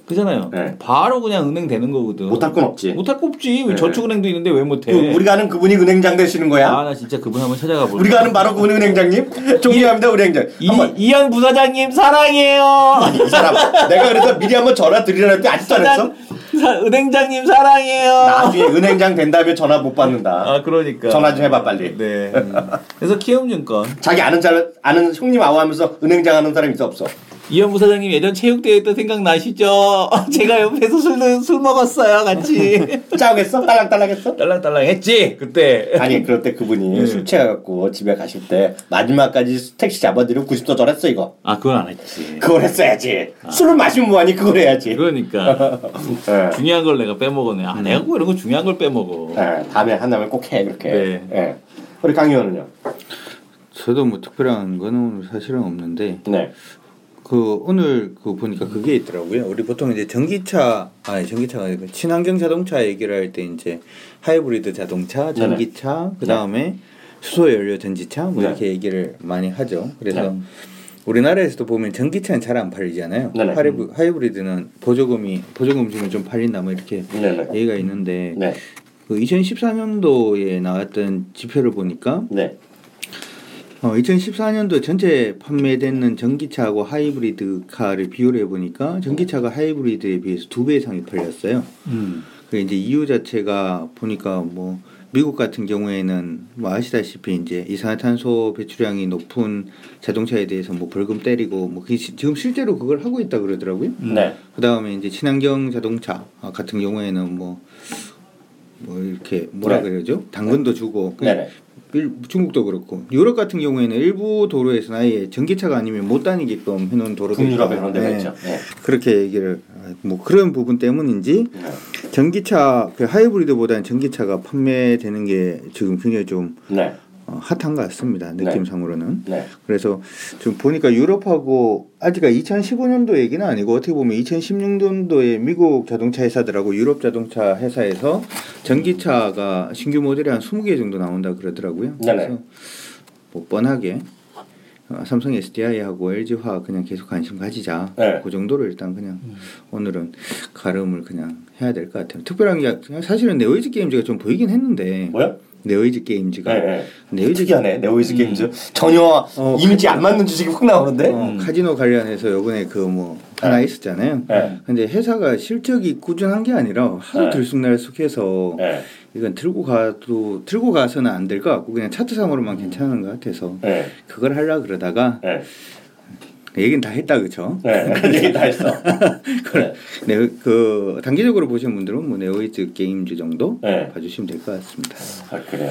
그잖아요. 네. 바로 그냥 은행 되는 거거든. 못할 건 없지. 못할 거 없지. 네. 저축은행도 있는데 왜 못해? 그 우리가 아는 그분이 은행장 되시는 거야? 아 나 진짜 그분 한번 찾아가 볼게. 우리가 아는 바로 그분 은행장님? 존경합니다 은행장. 이, 한번 이현 부사장님 사랑해요. 아니 이 사람 내가 그래서 미리 한번 전화 드리라 했더니 아직도 안 했어? 사, 은행장님 사랑해요. 나중에 은행장 된다면 전화 못 받는다. 아 그러니까. 전화 좀 해봐 빨리. 네. 그래서 키움증권 자기 아는 잘 아는 형님 아우하면서 은행장 하는 사람 있어 없어? 이현 부사장님 예전 체육대회 때 생각나시죠? 제가 옆에서 술, 술 먹었어요 같이. 짜겠어? 딸랑딸랑했어? 딸랑딸랑 했지 그때. 아니 그럴 때 그분이 네. 술 취해갖고 집에 가실 때 마지막까지 택시 잡아드리고 구십 도 절했어 이거. 아 그건 안 했지. 그걸 했어야지. 술을 마시면 뭐하니 그걸 해야지. 그러니까 네. 중요한 걸 내가 빼먹었네. 아 내가 꼭 이런 거 중요한 걸 빼먹어. 네, 다음에 한다면 꼭 해 그렇게. 네. 네. 우리 강 의원은요? 저도 뭐 특별한 거는 오늘 사실은 없는데 네. 그 오늘 그 보니까 그게 있더라고요. 우리 보통 이제 전기차 아니 전기차가 아니고 친환경 자동차 얘기를 할 때 이제 하이브리드 자동차, 전기차, 그 다음에 수소 연료 전지차 뭐 네. 이렇게 얘기를 많이 하죠. 그래서 네. 우리나라에서도 보면 전기차는 잘 안 팔리잖아요. 네네. 하이브, 하이브리드는 보조금이 보조금 주면 좀 팔린다 뭐 이렇게 네네. 얘기가 있는데 네. 그 이천십사 년도에 나왔던 지표를 보니까 네. 어, 이천십사 년도 전체 판매되는 전기차하고 하이브리드 카를 비교를 해보니까 전기차가 하이브리드에 비해서 두 배 이상이 팔렸어요. 음. 그 이제 이유 자체가 보니까 뭐 미국 같은 경우에는 뭐 아시다시피 이제 이산화탄소 배출량이 높은 자동차에 대해서 뭐 벌금 때리고 뭐 그게 시, 지금 실제로 그걸 하고 있다 그러더라고요. 네. 그 다음에 이제 친환경 자동차 같은 경우에는 뭐 뭐 이렇게 뭐라 네. 그러죠? 당근도 주고 그 네네. 일, 중국도 그렇고 유럽 같은 경우에는 일부 도로에서는 아예 전기차가 아니면 못 다니게끔 해놓은 도로도 북유럽에 있어요. 그런 데가 네. 있죠. 네. 그렇게 얘기를 뭐 그런 부분 때문인지 네. 전기차 그 하이브리드보다는 전기차가 판매되는 게 지금 굉장히 좀 네. 어, 핫한 것 같습니다. 느낌상으로는. 네. 그래서 지금 보니까 유럽하고 아직까 이천십오 년도 얘기는 아니고 어떻게 보면 이천십육 년도에 미국 자동차 회사들하고 유럽 자동차 회사에서 전기차가 신규 모델이 한 스무 개 정도 나온다 그러더라고요. 네네. 그래서 뭐 뻔하게 어, 삼성 에스디아이하고 엘지화학 그냥 계속 관심 가지자. 네. 그 정도로 일단 그냥 음. 오늘은 가름을 그냥 해야 될 것 같아요. 특별한 게 사실은 네오이즈 게임즈가 좀 보이긴 했는데. 뭐야? 네오이즈 게임즈가. 네, 네. 네오이즈 특이하네. 네오이즈 음. 게임즈. 전혀 어, 이미지 안 맞는 주식이 확 나오는데. 어, 카지노 관련해서 요번에 그 뭐 하나 네. 있었잖아요. 네. 근데 회사가 실적이 꾸준한 게 아니라 하도 네. 들쑥날쑥해서 네. 이건 들고 가도 들고 가서는 안 될 것 같고 그냥 차트상으로만 괜찮은 것 같아서 네. 그걸 하려 그러다가 네. 얘기는 다 했다 그쵸? 네. 그 얘기 다 했어. 네. 네, 그 단기적으로 보시는 분들은 뭐 네오이즈 게임즈 정도 네. 봐주시면 될 것 같습니다. 아 그래요.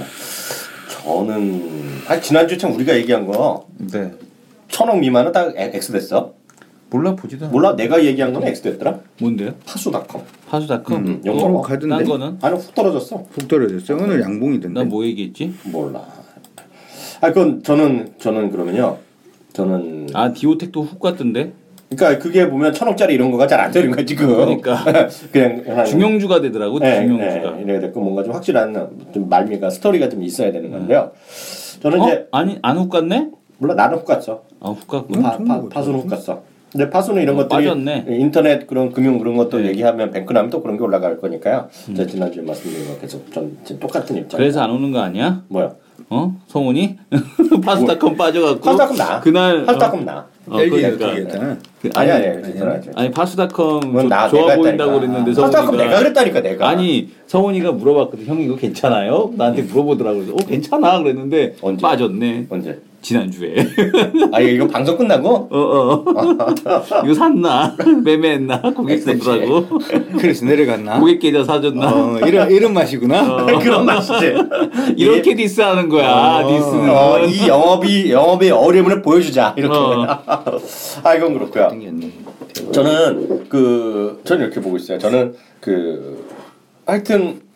저는 아 지난주 참 우리가 얘기한 거 네. 천억 미만은 다 X 됐어. 몰라 보지도 않아. 몰라 내가 얘기한 건 X 됐더라. 뭔데요? 파수닷컴. 파수닷컴. 음, 어, 영어 가던데? 딴 거는? 아니 훅 떨어졌어. 훅 떨어졌어요. 오늘 양봉이던데. 난 뭐 얘기했지? 몰라. 아 그건 저는 저는 그러면요. 저는 아 디오텍도 훅 갔던데. 그러니까 그게 보면 천억짜리 이런 거가 잘 안 되는 거야 지금. 그러니까. 그냥 그냥 중형주가 되더라고. 네, 중형주가. 네, 이래야 될거 뭔가 좀 확실한 좀 말미가 스토리가 좀 있어야 되는 건데요. 저는 어? 이제 아니 안 훅 갔네? 몰라 나는 훅 갔어. 아 훅 갔구나. 파, 파, 파수는 훅 갔어. 근데 파수는 이런 어, 것들이 빠졌네. 인터넷 그런 금융 그런 것도 네. 얘기하면 뱅크나면 또 그런 게 올라갈 거니까요. 제가 지난주에 말씀드린 거 계속 전 지금 똑같은 입장. 그래서 안 오는 거 아니야? 뭐야? 어? 성훈이? 파스타컴 빠져갖고 파스타컴 나. 그날 파스타컴 나. 어, 엘지가 그러니까. 그랬잖아. 그, 아니 아니 아니, 괜찮아요. 아니 파스타컴 그건 조- 나, 좋아 내가 보인다고 했다니까. 그랬는데 파스타컴 성훈이가 내가 그랬다니까 내가. 아니 성훈이가 물어봤거든. 형이 이거 괜찮아요? 나한테 물어보더라고. 그래서 어 괜찮아 그랬는데 언제? 빠졌네. 언제? 지난주에. 아 이거 방송 끝나고? 어어. 이거 샀나? 매매했나? 고객 쓰더라고. 그래서 내려갔나? 고객 계좌 사줬나? 어, 이런 이런 맛이구나. 어. 그런 맛이지. 이렇게 디스하는 거야. 어. 디스는. 어, 이 영업이 영업의 어려움을 보여주자 이렇게. 어. 아 이건 그렇고요. 생겼네. 저는 그 저는 이렇게 보고 있어요. 저는 그 하여튼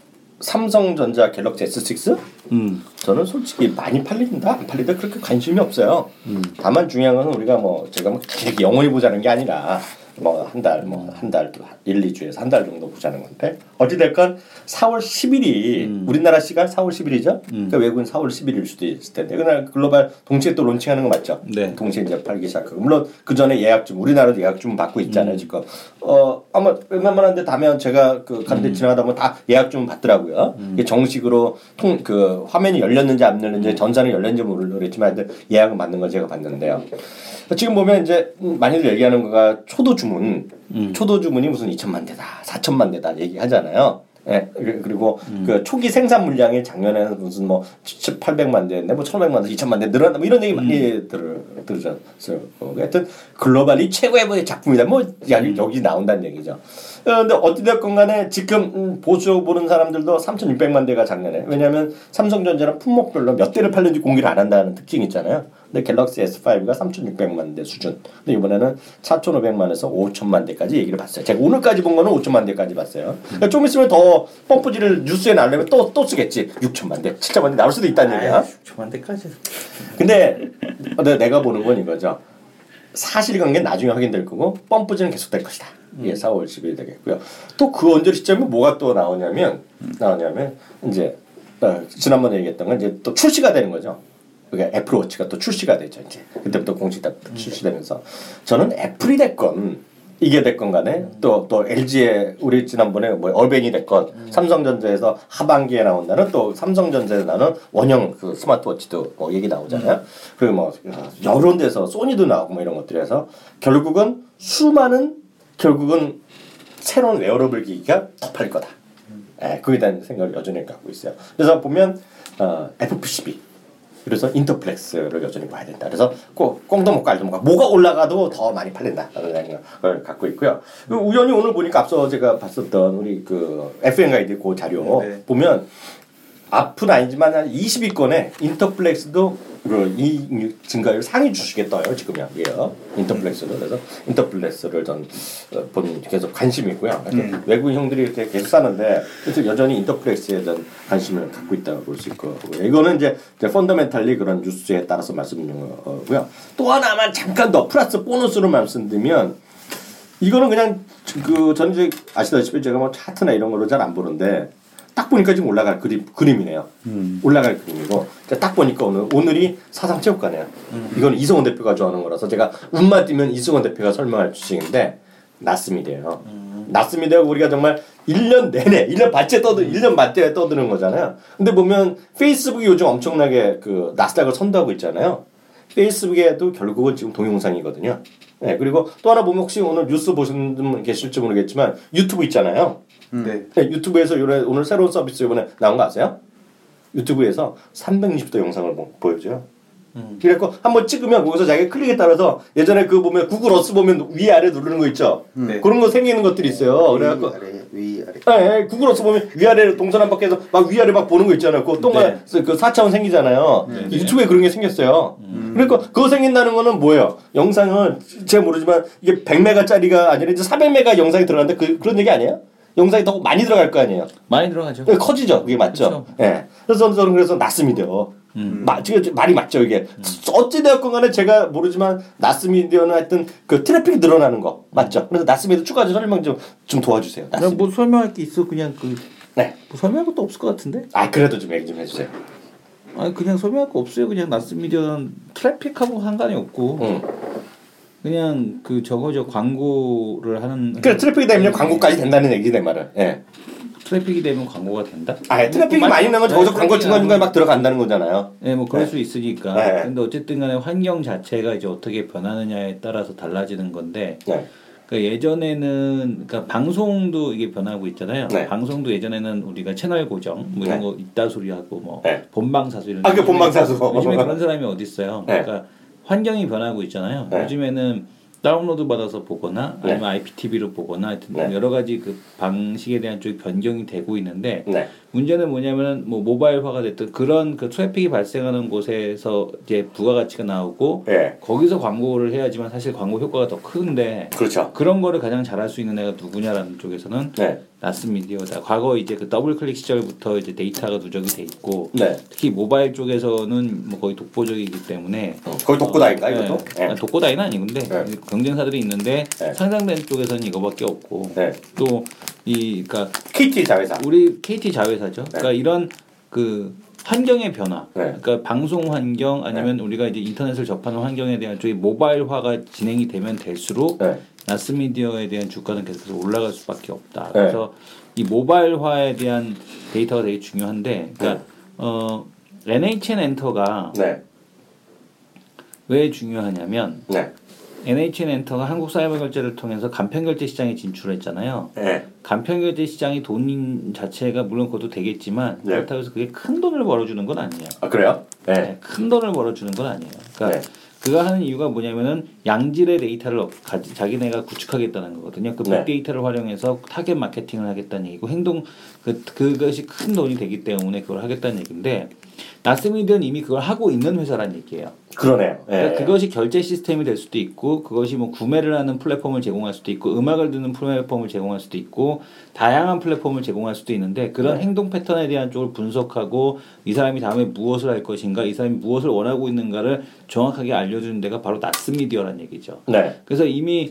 삼성전자 갤럭시 에스 식스 음. 저는 솔직히 많이 팔린다 안 팔린다 그렇게 관심이 없어요. 다만 중요한 것은 우리가 뭐 제가 뭐 이렇게 영원히 보자는 게 아니라 뭐 한 달, 뭐 한 달, 일, 이 주에서 한 달 정도 보자는 건데 어찌됐건 사월 십일이 음. 우리나라 시간 사월 십일이죠. 음. 그러니까 외국은 사월 십일일 수도 있을 텐데 그날 글로벌 동시에 또 론칭하는 거 맞죠? 네. 동시에 이제 팔기 시작하고 물론 그 전에 예약 좀 우리나라도 예약 좀 받고 있잖아요 음. 지금. 어 아마 웬만한데 가면 제가 그 간데 음. 지나가다 보면 다 예약 좀 받더라고요. 음. 이게 정식으로 통 그 화면이 열렸는지 안 열렸는지 전산이 열렸는지 모르겠지만 예약은 받는 걸 제가 봤는데요. 지금 보면 이제 많이들 얘기하는 거가 초도 주문, 음. 초도 주문이 무슨 이천만 대다, 사천만 대다 얘기하잖아요. 예, 그리고 음. 그 초기 생산 물량이 작년에는 무슨 뭐 팔백만 대인데 뭐 천오백만 대, 이천만 대 늘어난다 뭐 이런 얘기 많이 음. 들 들으셨어요. 하여튼 글로벌이 최고의 작품이다. 뭐 여기 나온다는 얘기죠. 그런데 어찌됐건 간에 지금 보수 보는 사람들도 삼천육백만 대가 작년에 왜냐하면 삼성전자는 품목별로 몇 대를 팔는지 공개를 안 한다는 특징이 있잖아요. 근데 갤럭시 에스 파이브가 삼천육백만 대 수준. 근데 이번에는 사천오백만에서 오천만 대까지 얘기를 봤어요. 제가 오늘까지 본 거는 오천만 대까지 봤어요. 그러니까 좀 있으면 더 펌프지를 뉴스에 나려면 또, 또 쓰겠지. 육천만 대, 칠천만 대 나올 수도 있다는 얘기야. 육천만 대까지. 근데 내가 보는 건 이거죠. 사실관계는 나중에 확인될 거고 펌프지는 계속될 것이다. 이게 음. 사월 십일 되겠고요. 또 그 언제 시점에 뭐가 또 나오냐면 나오냐면 이제 어, 지난번에 얘기했던 건 이제 또 출시가 되는 거죠. 그러니까 애플워치가 또 출시가 되죠. 이제 그때부터 공식 다 출시되면서 저는 애플이 됐건 이게 됐건 간에 또 또 엘지에 우리 지난번에 뭐 얼뱅이 됐건 음. 삼성전자에서 하반기에 나온다는 또 삼성전자에서 나는 원형 그 스마트워치도 뭐 얘기 나오잖아요. 음. 그리고 뭐 여러 데서 소니도 나오고 뭐 이런 것들이 해서 결국은 수많은 결국은 새로운 웨어러블 기기가 더 팔릴 거다. 음. 예, 그에 대한 생각을 여전히 갖고 있어요. 그래서 보면 어, 에프피씨비 그래서 인터플렉스를 여전히 봐야 된다. 그래서 꼭 꽁도 먹고 알도 먹고 뭐가 올라가도 더 많이 팔린다라는 생각을 갖고 있고요. 우연히 오늘 보니까 앞서 제가 봤었던 우리 그 에프엠 가이드 그 자료 네. 보면 앞은 아니지만 한 이십 위권에 인터플렉스도 그 이 증가율 상위 주식에 떠요 지금이요. 인터플렉스도 그래서 인터플렉스를 전 본 계속 관심이 있고요. 음. 외국인 형들이 이렇게 계속 사는데 그래서 여전히 인터플렉스에 대한 관심을 갖고 있다고 볼 수 있고 이거는 이제, 이제 펀더멘탈리 그런 뉴스에 따라서 말씀드리는 거고요. 또 하나만 잠깐 더 플러스 보너스로 말씀드리면 이거는 그냥 그 저는 이제 아시다시피 제가 뭐 차트나 이런 걸로 잘 안 보는데. 딱 보니까 지금 올라갈 그림, 그림이네요. 음. 올라갈 그림이고 딱 보니까 오늘 오늘이 사상체육관이에요. 음. 이건 이승원 대표가 좋아하는 거라서 제가 운만 띄면 이승원 대표가 설명할 주식인데 낮습니다요. 음. 낮습니다. 우리가 정말 일 년 내내 일 년 반째 떠드 일 년 반째 떠드는 거잖아요. 근데 보면 페이스북이 요즘 엄청나게 그 나스닥을 선도하고 있잖아요. 페이스북에도 결국은 지금 동영상이거든요. 네, 그리고 또 하나 보면 혹시 오늘 뉴스 보신 분 계실지 모르겠지만 유튜브 있잖아요. 네. 네, 유튜브에서 요래, 오늘 새로운 서비스 이번에 나온 거 아세요? 유튜브에서 삼백육십 도 영상을 보, 보여줘요. 음. 그래서 한번 찍으면 거기서 자기 클릭에 따라서 예전에 그 보면 구글 어스 보면 위 아래 누르는 거 있죠. 네. 그런 거 생기는 것들이 있어요. 그래갖고 위 아래. 네, 네, 구글 어스 보면 위 아래로 동선 한 바퀴에서 막 위 아래 막 보는 거 있잖아요. 그 동안 네. 그 사 차원 생기잖아요. 네. 유튜브에 그런 게 생겼어요. 음. 그러니까 그거 생긴다는 거는 뭐예요? 영상은 제가 모르지만 이게 백 메가짜리가 아니라 이제 사백 메가 영상이 들어가는데 그 그런 얘기 아니에요? 영상이 더 많이 들어갈 거 아니에요? 많이 들어가죠. 커지죠. 그게 맞죠? 예. 네. 그래서 저는 그래서 낮습니다요. 음. 마, 지금 말이 맞죠, 이게. 음. 어찌되었건 간에 제가 모르지만 낮스미디어는 하여튼 그 트래픽이 늘어나는 거 맞죠? 그래서 낮스미디어 추가 설명 좀, 좀 도와주세요. 그냥 뭐 설명할 게 있어, 그냥 그. 네. 뭐 설명할 것도 없을 것 같은데? 아, 그래도 좀 얘기 좀 해주세요. 아, 그냥 설명할 거 없어요. 그냥 낮스미디어는 트래픽하고 상관이 없고. 음. 그냥 그 저거 저 광고를 하는. 그래 트래픽이 되면 광고까지 된다는 얘기 내 말은. 예. 트래픽이 되면 광고가 된다? 아, 트래픽이 뭐, 많이 나면 저기서 광고 중간 중간 막 들어간다는 거잖아요. 네, 뭐 그럴 네. 수 있으니까. 네. 근데 어쨌든간에 환경 자체가 이제 어떻게 변하느냐에 따라서 달라지는 건데. 네. 그러니까 예전에는 그러니까 방송도 이게 변하고 있잖아요. 네. 방송도 예전에는 우리가 채널 고정 뭐 이런 네. 거 이따 소리하고 뭐 네. 본방사수 이런. 아, 그 본방사수. 요즘에 그런 사람이 어디 있어요? 네. 그러니까 환경이 변하고 있잖아요. 네. 요즘에는 다운로드 받아서 보거나 아니면 네. 아이피티비로 보거나 하여튼 네. 여러 가지 그 방식에 대한 쪽이 변경이 되고 있는데 네. 문제는 뭐냐면은 뭐 모바일화가 됐든 그런 그 트래픽이 발생하는 곳에서 이제 부가가치가 나오고 네. 거기서 광고를 해야지만 사실 광고 효과가 더 큰데 그렇죠. 그런 거를 가장 잘할 수 있는 애가 누구냐라는 쪽에서는 네. 나스미디어다. 과거 이제 그 더블클릭 시절부터 이제 데이터가 누적이 돼 있고 네. 특히 모바일 쪽에서는 뭐 거의 독보적이기 때문에 어, 거의 독고다인가 네. 이것도? 네. 독고다이는 아니근데 네. 경쟁사들이 있는데 네. 상장된 쪽에서는 이거밖에 없고 네. 또 이 그러니까 케이티 자회사 우리 케이티 자회사죠. 네. 그러니까 이런 그 환경의 변화, 네. 그러니까 방송 환경 아니면 네. 우리가 이제 인터넷을 접하는 환경에 대한 쪽이 모바일화가 진행이 되면 될수록 네. 나스미디어에 대한 주가는 계속해서 올라갈 수밖에 없다. 네. 그래서 이 모바일화에 대한 데이터가 되게 중요한데, 그러니까 네. 어, 엔에이치엔 엔터가 네. 왜 중요하냐면. 네. 엔에이치엔 엔터가 한국 사이버 결제를 통해서 간편 결제 시장에 진출했잖아요. 네. 간편 결제 시장이 돈 자체가 물론 그것도 되겠지만 네. 그렇다고 해서 그게 큰 돈을 벌어주는 건 아니에요. 아 그래요? 네. 네. 큰 돈을 벌어주는 건 아니에요. 그러니까 네. 그가 하는 이유가 뭐냐면은 양질의 데이터를 가지, 자기네가 구축하겠다는 거거든요. 그 네. 빅데이터를 활용해서 타겟 마케팅을 하겠다는 얘기고 행동 그 그것이 큰 돈이 되기 때문에 그걸 하겠다는 얘기인데 나스미디어는 이미 그걸 하고 있는 회사란 얘기예요. 그러네요. 예. 그러니까 그것이 결제 시스템이 될 수도 있고 그것이 뭐 구매를 하는 플랫폼을 제공할 수도 있고 음악을 듣는 플랫폼을 제공할 수도 있고 다양한 플랫폼을 제공할 수도 있는데 그런 네. 행동 패턴에 대한 쪽을 분석하고 이 사람이 다음에 무엇을 할 것인가 이 사람이 무엇을 원하고 있는가를 정확하게 알려주는 데가 바로 나스미디어란 얘기죠. 네. 그래서 이미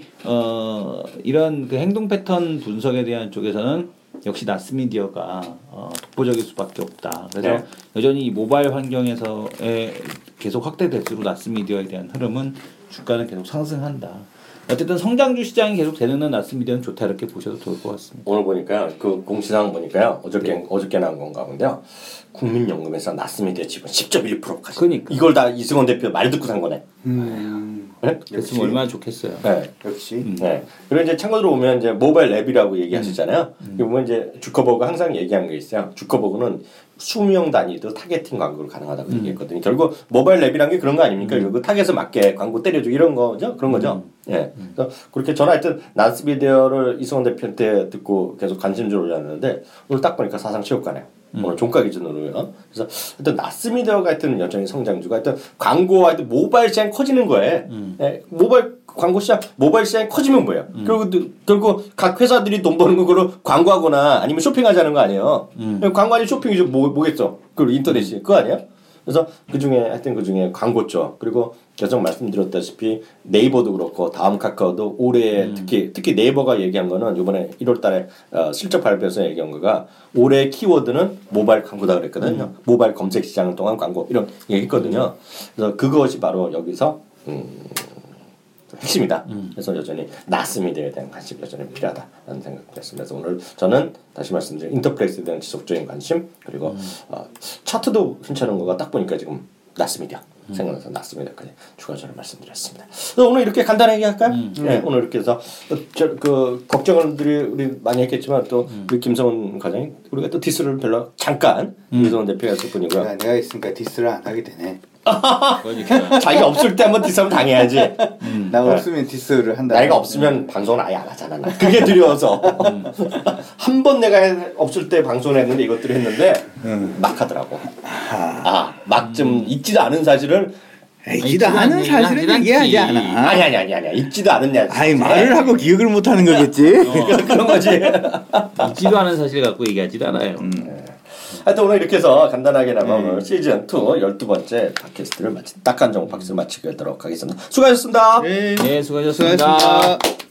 어, 이런 그 행동 패턴 분석에 대한 쪽에서는 역시 나스미디어가 어, 독보적일 수밖에 없다. 그래서 네. 여전히 이 모바일 환경에서의 계속 확대될수록 나스미디어에 대한 흐름은 주가는 계속 상승한다. 어쨌든 성장주 시장이 계속 되는 나스미디어는 좋다 이렇게 보셔도 좋을 것 같습니다. 오늘 보니까 그 공시상 보니까요. 어저께 네. 어저께 나온 건가 본데요. 국민연금에서 나스미디어 지분 십 점 일 퍼센트까지. 그러니까 이걸 다 이승원 대표 말 듣고 산 거네. 음. 네? 그랬으면 얼마나 좋겠어요. 네, 역시. 음. 네. 그리고 이제 참고로 보면 이제 모바일 앱이라고 얘기하셨잖아요. 음. 보면 이제 주커버그 항상 얘기한 게 있어요. 주커버그는 수명 단위도 타겟팅 광고를 가능하다고 음. 얘기했거든요. 결국 모바일 앱이란 게 그런 거 아닙니까? 음. 결국 타겟에 맞게 광고 때려주고 이런 거죠. 그런 거죠. 예. 네. 음. 그래서 그렇게 저는 하여튼 나스미디어를 이승원 대표한테 듣고 계속 관심을 올렸는데 오늘 딱 보니까 사상 최고가네요. 음. 오늘 종가 기준으로요. 그래서 하여튼 나스미디어가 하여튼 여전히 성장주가 하여튼 광고와 하여튼 모바일 시장이 커지는 거예요. 음. 예. 모바일 광고 시장, 모바일 시장이 커지면 뭐예요? 음. 결국, 결국 각 회사들이 돈 버는 거로 광고하거나 아니면 쇼핑하자는 거 아니에요? 음. 광고 아니면 쇼핑이죠. 뭐, 뭐겠어? 그리고 인터넷이. 그거 아니에요? 그래서 그 중에, 하여튼 그 중에 광고죠. 그리고 계속 말씀드렸다시피 네이버도 그렇고 다음 카카오도 올해 음. 특히, 특히 네이버가 얘기한 거는 이번에 일월 달에 어, 실적 발표에서 얘기한 거가 올해 키워드는 모바일 광고다 그랬거든요. 음. 모바일 검색 시장 동안 광고 이런 얘기 했거든요. 그래서 그것이 바로 여기서, 음, 핵심이다. 음. 그래서 여전히 나스미디어에 대한 관심이 여전히 필요하다라는 생각이 들었습니다. 그래서 오늘 저는 다시 말씀드린 인터플렉스에 대한 지속적인 관심 그리고 음. 어, 차트도 괜찮은 거가 딱 보니까 지금 나스미디어 음. 생각나서 나스미디어까지 추가적으로 말씀드렸습니다. 그래서 오늘 이렇게 간단하게 할까요? 음. 네, 오늘 이렇게 해서 저, 그 걱정들이 우리 많이 했겠지만 또 음. 우리 김성훈 과장이 우리가 또 디스를 별로 잠깐 음. 이성훈 대표가 했을 뿐이고요. 내가, 내가 있으니까 디스를 안 하게 되네. 그러니까. 자기가 없을 때 한번 디스하면 당해야지. 음. 나 없으면 디스를 한다. 나이가 없으면 음. 방송을 아예 안 하잖아. 나. 그게 두려워서. 음. 한 번 내가 없을 때 방송을 했는데 이것들을 했는데 음. 막 하더라고. 아, 막 좀 있지도 않은 사실을 있지도 않은 사실은 얘기하지 않아. 아니 아니 아니 아니 있지도 않은 아니 말을 하고 기억을 못 하는 거겠지. 어. 그런 거지. 있지도 않은 사실 갖고 얘기하지도 않아요. 음. 네. 하여튼 오늘 이렇게 해서 간단하게나마 음. 오늘 시즌 투 열두 번째 팟캐스트를 마치 딱한 정보 팟캐스트를 마치도록 하겠습니다. 수고하셨습니다. 네, 네 수고하셨습니다. 수고하셨습니다.